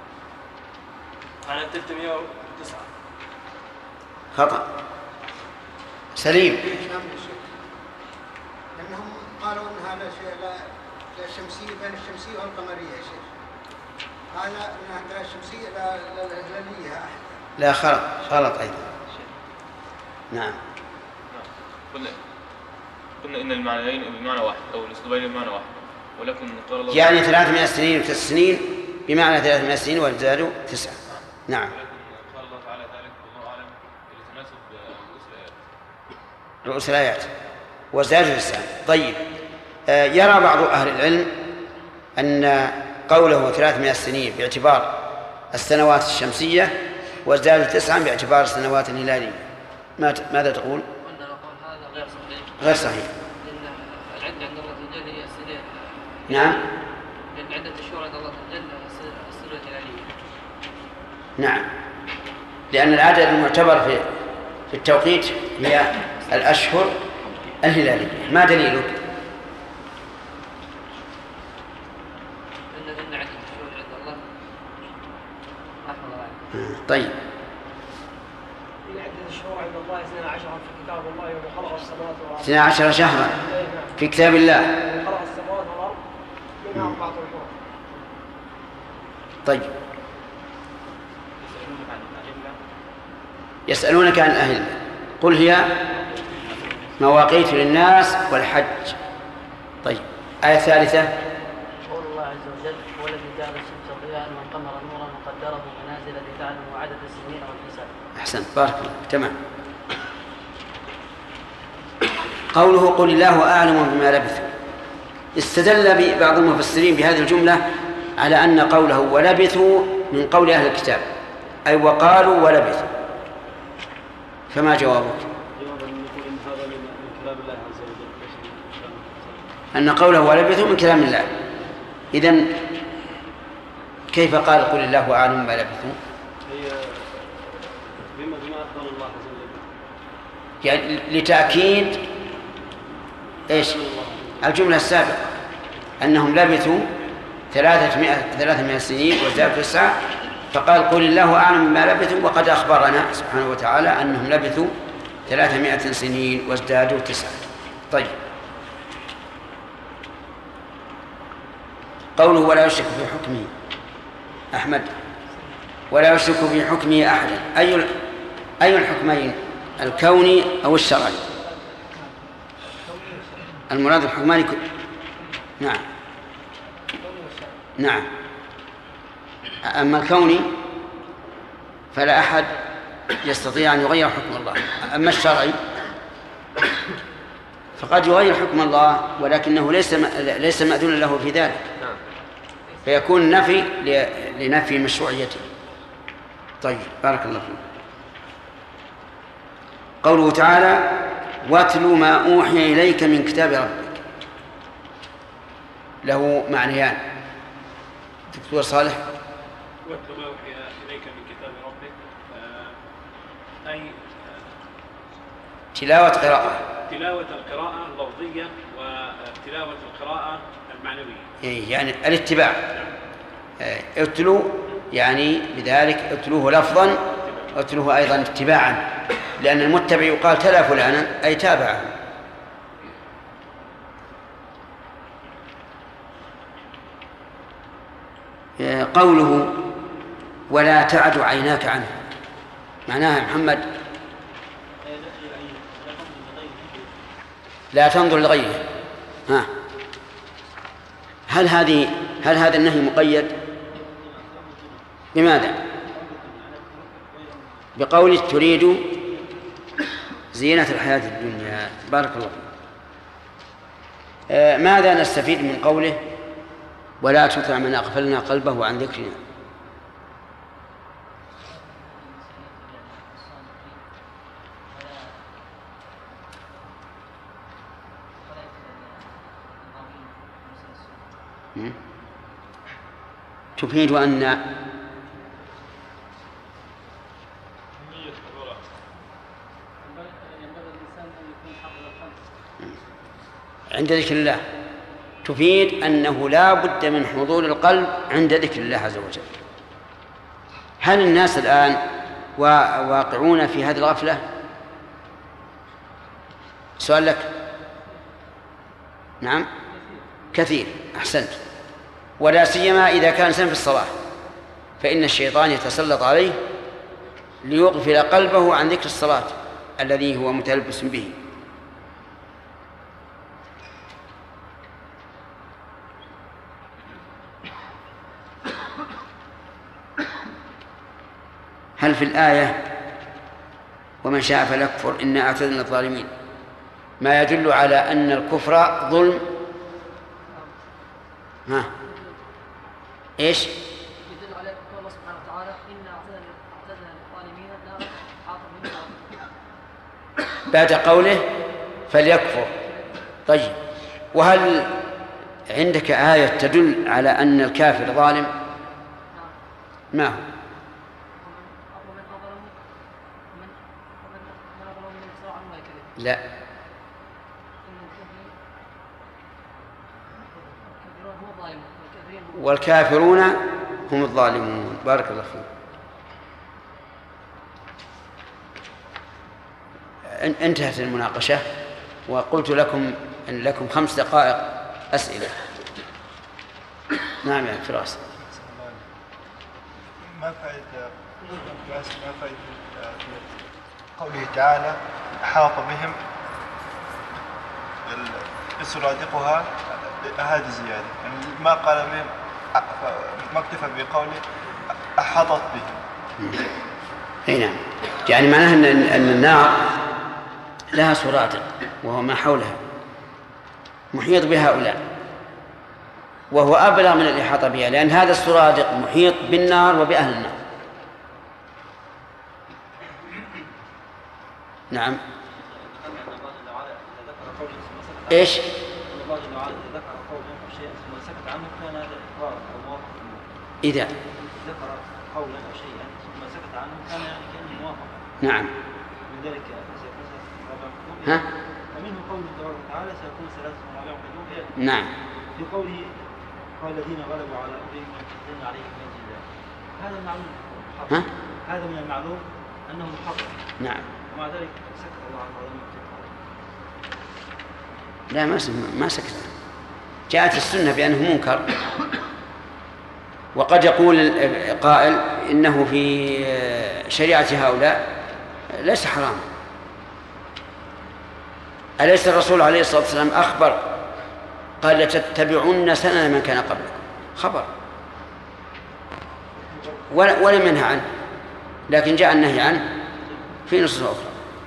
على 309. خطأ. سليم. لأنهم قالوا أنها لا شمسية بين الشمسية والقمرية يا شيخ. قال أنها لا شمسية لا هلالية أحد. لا خلط أيضا. نعم. قلنا إن المعنيين بمعنى واحد أو الأسلوبين بمعنى واحد، ولكن قال الله يعني 300 سنين و9 سنين بمعنى 300 سنين وازدادوا 9. نعم. قال الله تعالى ذلك والله أعلم لتناسب رؤوس الآيات وازدادوا 9. طيب، يرى بعض أهل العلم أن قوله 300 سنين باعتبار السنوات الشمسية وازدادوا 9 باعتبار السنوات الهلالية. ماذا تقول؟ قلنا نقول هذا غير صحيح. غير صحيح. لأن العدة عند الله عز وجل هي السنة. نعم. لأن عدة الشهور عند الله عز وجل السنة الهلالية. نعم، لأن العدد المعتبر في التوقيت هي الأشهر الهلالية. ما دليلك؟ إن عدة الشهور عند الله أحفظ. طيب. عدة الشهور عند الله 12 في كتاب الله يوم خلق السماوات والأرض. 12 شهرا في كتاب الله. خلق السماوات والأرض منها 4 أشهر. طيب. يسألونك عن الأهلة، قل هي مواقيت للناس والحج آية ثالثة. قول الله عز وجل: هو الذي جعل الشمس ضياء والقمر نورا وقدره منازل لتعلموا عدد السنين والحساب. أحسنت، بارك الله، تمام. قوله قل الله أعلم بما لبثوا، استدل بعض المفسرين بهذه الجملة على أن قوله ولبثوا من قول أهل الكتاب، أي وقالوا ولبثوا. فما جوابك؟ أن قوله ولبثوا من كلام الله. إذن كيف قال قل الله أعلم بما لبثوا؟ بما أخبر الله عز وجل، يعني لتأكيد إيش؟ الجملة السابقة أنهم لبثوا 300 سنين وازدادوا 9، فقال قل الله أعلم بما لبثوا، وقد أخبرنا سبحانه وتعالى أنهم لبثوا 300 سنين وازدادوا 9. طيب، قوله ولا يشرك في حكمه، أحمد، ولا يشرك في حكمه أحدا، أي الحكمين، الكوني أو الشرعي؟ المراد الحكمان نعم نعم. أما الكوني فلا أحد يستطيع أن يغير حكم الله. أما الشرعي فقد يغير حكم الله ولكنه ليس مأذونا له في ذلك، فيكون نفي لنفي مشروعيته. طيب، بارك الله فيك. قوله تعالى واتل ما أوحي إليك من كتاب ربك، له معنيان. دكتور صالح. واتل ما أوحي إليك من كتاب ربك، أي تلاوة قراءة، تلاوة القراءة اللفظية وتلاوة القراءة المعنوية، يعني الاتباع. اتلوا يعني بذلك اتلوه لفظا، اتلوه أيضا اتباعا، لأن المتبع يقال تلا فلانا أي تابعه. قوله ولا تعد عيناك عنه، معناها يا محمد لا تنظر لغيره. هل هذا النهي مقيد؟ بماذا؟ بقوله تريد زينة الحياة الدنيا. بارك الله فيك. ماذا نستفيد من قوله ولا تطع من أغفلنا قلبه عن ذكرنا؟ تفيد أن عند ذكر الله، تفيد أنه لا بد من حضور القلب عند ذكر الله عز وجل. هل الناس الآن واقعون في هذه الغفلة؟ سؤال لك. نعم، كثير. أحسنت. ولا سيما إذا كان إنسان في الصلاة، فإن الشيطان يتسلط عليه ليغفل قلبه عن ذكر الصلاة الذي هو متلبس به. هل في الآية ومن شاء فليكفر إنا أعتدنا للظالمين ما يدل على أن الكفر ظلم؟ إيش؟ يدل على قول الله سبحانه وتعالى إنا أعتدنا للظالمين نارا أحاط بهم بعد قوله فليكفر. طيب، وهل عندك آية تدل على أن الكافر ظالم؟ ما هو؟ لا، والكافرون هم الظالمون. بارك الله فيك. انتهت المناقشة، وقلت لكم أن لكم 5 دقائق أسئلة. نعم يا فراس. ما فائدة قوله تعالى أحاط بهم السرادقها هذه زيادة يعني ما قال من ما اكتفى بقوله أحاطت به. أي نعم، يعني معناها أن النار لها سرادق وهو ما حولها محيط بهؤلاء، وهو أبلغ من الإحاطة بها، لأن هذا السرادق محيط بالنار وبأهل النار. نعم. إيش؟ إذا ذكر قولا أو شيئا ثم سكت عنه كان يعني كأنه موافق. نعم. من ذلك ها؟ ومنه قوله تبارك وتعالى سيكون ثلاثة مرابع قلوب. نعم. في قوله قال الذين غلبوا على أمرهم ويقتدون عليهم من الله. هذا المعلوم. ها؟ هذا من المعلوم أنه محقق. نعم. ومع ذلك سكت الله عنه ولم يكتب. لا ما سكت. جاءت السنة بأنه منكر، وقد يقول قائل إنه في شريعة هؤلاء ليس حرام. أليس الرسول عليه الصلاة والسلام أخبر قال لتتبعن سنن من كان قبلكم؟ خبر ولم ينهى عنه، لكن جاء النهي عنه في نصوص أخرى.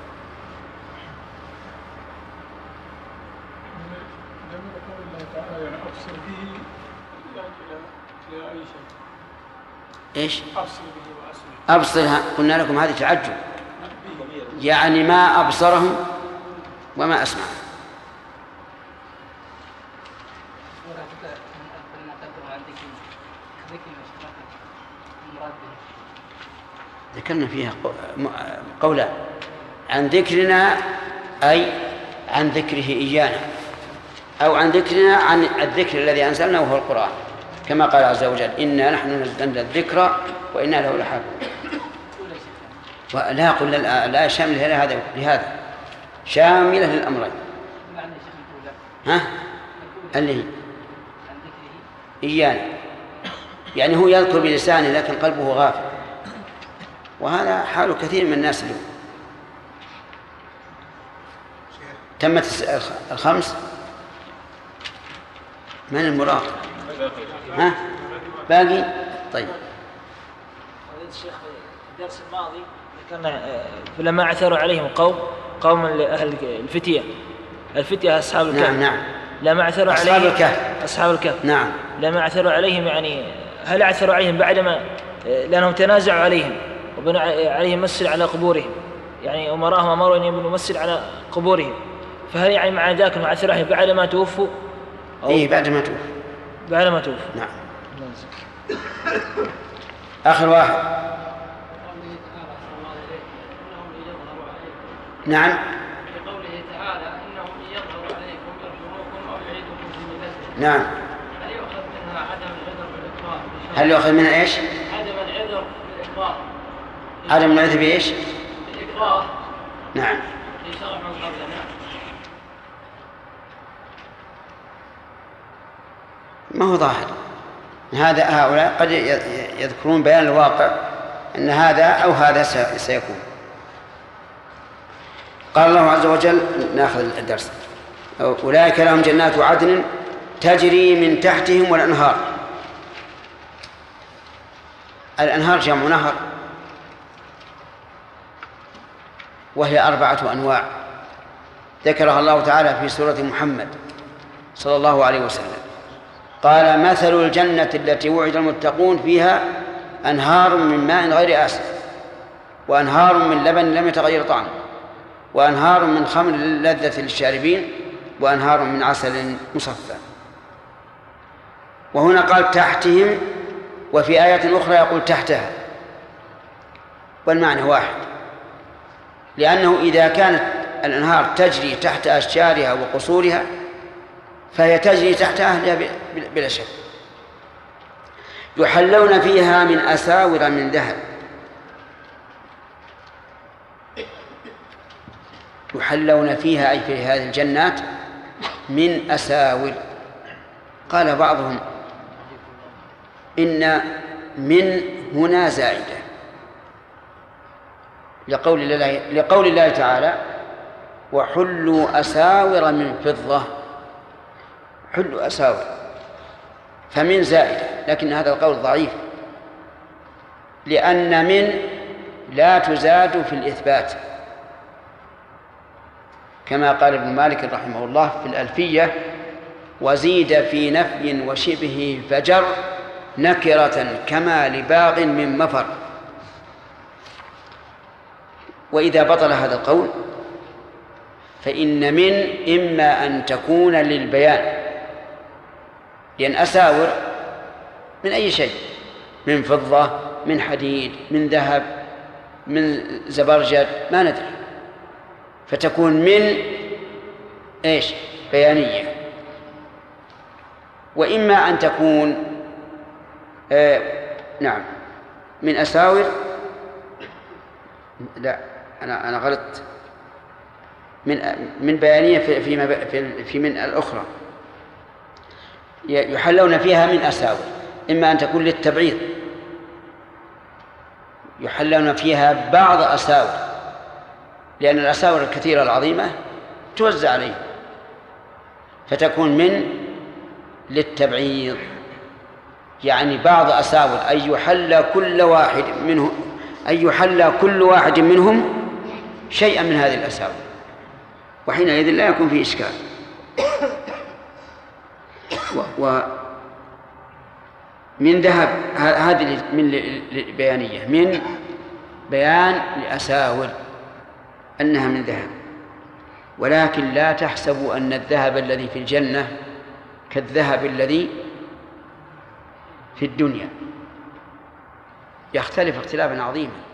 إيش؟ أبصرها، قلنا لكم هذه تعجب، يعني ما أبصرهم وما أسمع. ذكرنا فيها قولا عن ذكرنا، أي عن ذكره إيانا، أو عن ذكرنا عن الذكر الذي أنزلنا وهو القرآن، كما قال عز وجل إنا نحن نزلنا الذكر وإنا له لحافظون. ولا قل لا شاملة لهذا شاملة للأمرين. ها؟ اللي هي إيانا، يعني هو يذكر بلسانه لكن قلبه غافل، وهذا حال كثير من الناس اليوم. تمت الخمس. من المراقب؟ ها؟ باقي؟ طيب. الشيخ في الدرس الماضي ذكرنا فلما عثروا عليهم قوم أهل الفتية أصحاب الكهف. نعم. لما عثروا عليهم أصحاب الكهف. نعم. لما عثروا عليهم، يعني هل عثروا عليهم بعدما لأنهم تنازعوا عليهم وبنوا عليهم مسجد على قبورهم، يعني أمراهم أمروا أن يبنوا مسجد على قبورهم، فهل يعني مع ذاك عثروا عليهم بعد ما توفوا؟ إيه بعد ما توفوا. نعم. آخر واحد. نعم. في قوله تعالى إنهم يظهروا عليكم يرجموكم أو يعيدوكم في ملتهم. نعم. هل يؤخذ منها عدم العذر بالإقرار؟ هل يؤخذ منها إيش؟ عدم العذر بالإقرار. عدم العذر بإيش؟ بالإقرار. نعم. في شرع من قبلنا. ما هو ظاهر هؤلاء قد يذكرون بيان الواقع أن هذا أو هذا سيكون. قال الله عز وجل، نأخذ الدرس، أولئك لهم جنات عدن تجري من تحتهم والأنهار. الأنهار جمع نهر، وهي 4 أنواع ذكرها الله تعالى في سورة محمد صلى الله عليه وسلم. قال مثل الجنة التي وعد المتقون فيها أنهار من ماء غير آسن، وأنهار من لبن لم يتغير طعمه، وأنهار من خمر لذة للشاربين، وأنهار من عسل مصفى. وهنا قال تحتهم، وفي آية أخرى يقول تحتها، والمعنى واحد، لأنه إذا كانت الأنهار تجري تحت أشجارها وقصورها فهي تجري تحت أهلها بلا شك. يحلون فيها من أساور من ذهب، يحلون فيها أي في هذه الجنات من أساور. قال بعضهم إن من هنا زائدة لقول الله تعالى وحلوا أساور من فضة. حلوا أساور، فمن زائدة، لكن هذا القول ضعيف، لأن من لا تزاد في الإثبات، كما قال ابن مالك رحمه الله في الألفية: وزيد في نفي وشبه فجر نكرة كما لباغ من مفر. وإذا بطل هذا القول فإن من إما أن تكون للبيان، لأن أساور من أي شيء، من فضة، من حديد، من ذهب، من زبرجد، ما ندري، فتكون من إيش؟ بيانية. وإما أن تكون نعم من أساور، لا أنا غلطت، من بيانية في من الأخرى يحلون فيها من أساور. إما أن تكون للتبعيض، يحلون فيها بعض أساور، لأن الأساور الكثيرة العظيمة توزع عليه، فتكون من للتبعيض، يعني بعض أساور، أن يحل كل واحد منهم شيئا من هذه الأساور، وحينئذ لا يكون فيه إشكال. ومن ذهب هذه من بيانية، من بيان لأساور أنها من ذهب، ولكن لا تحسبوا أن الذهب الذي في الجنة كالذهب الذي في الدنيا، يختلف اختلافا عظيما.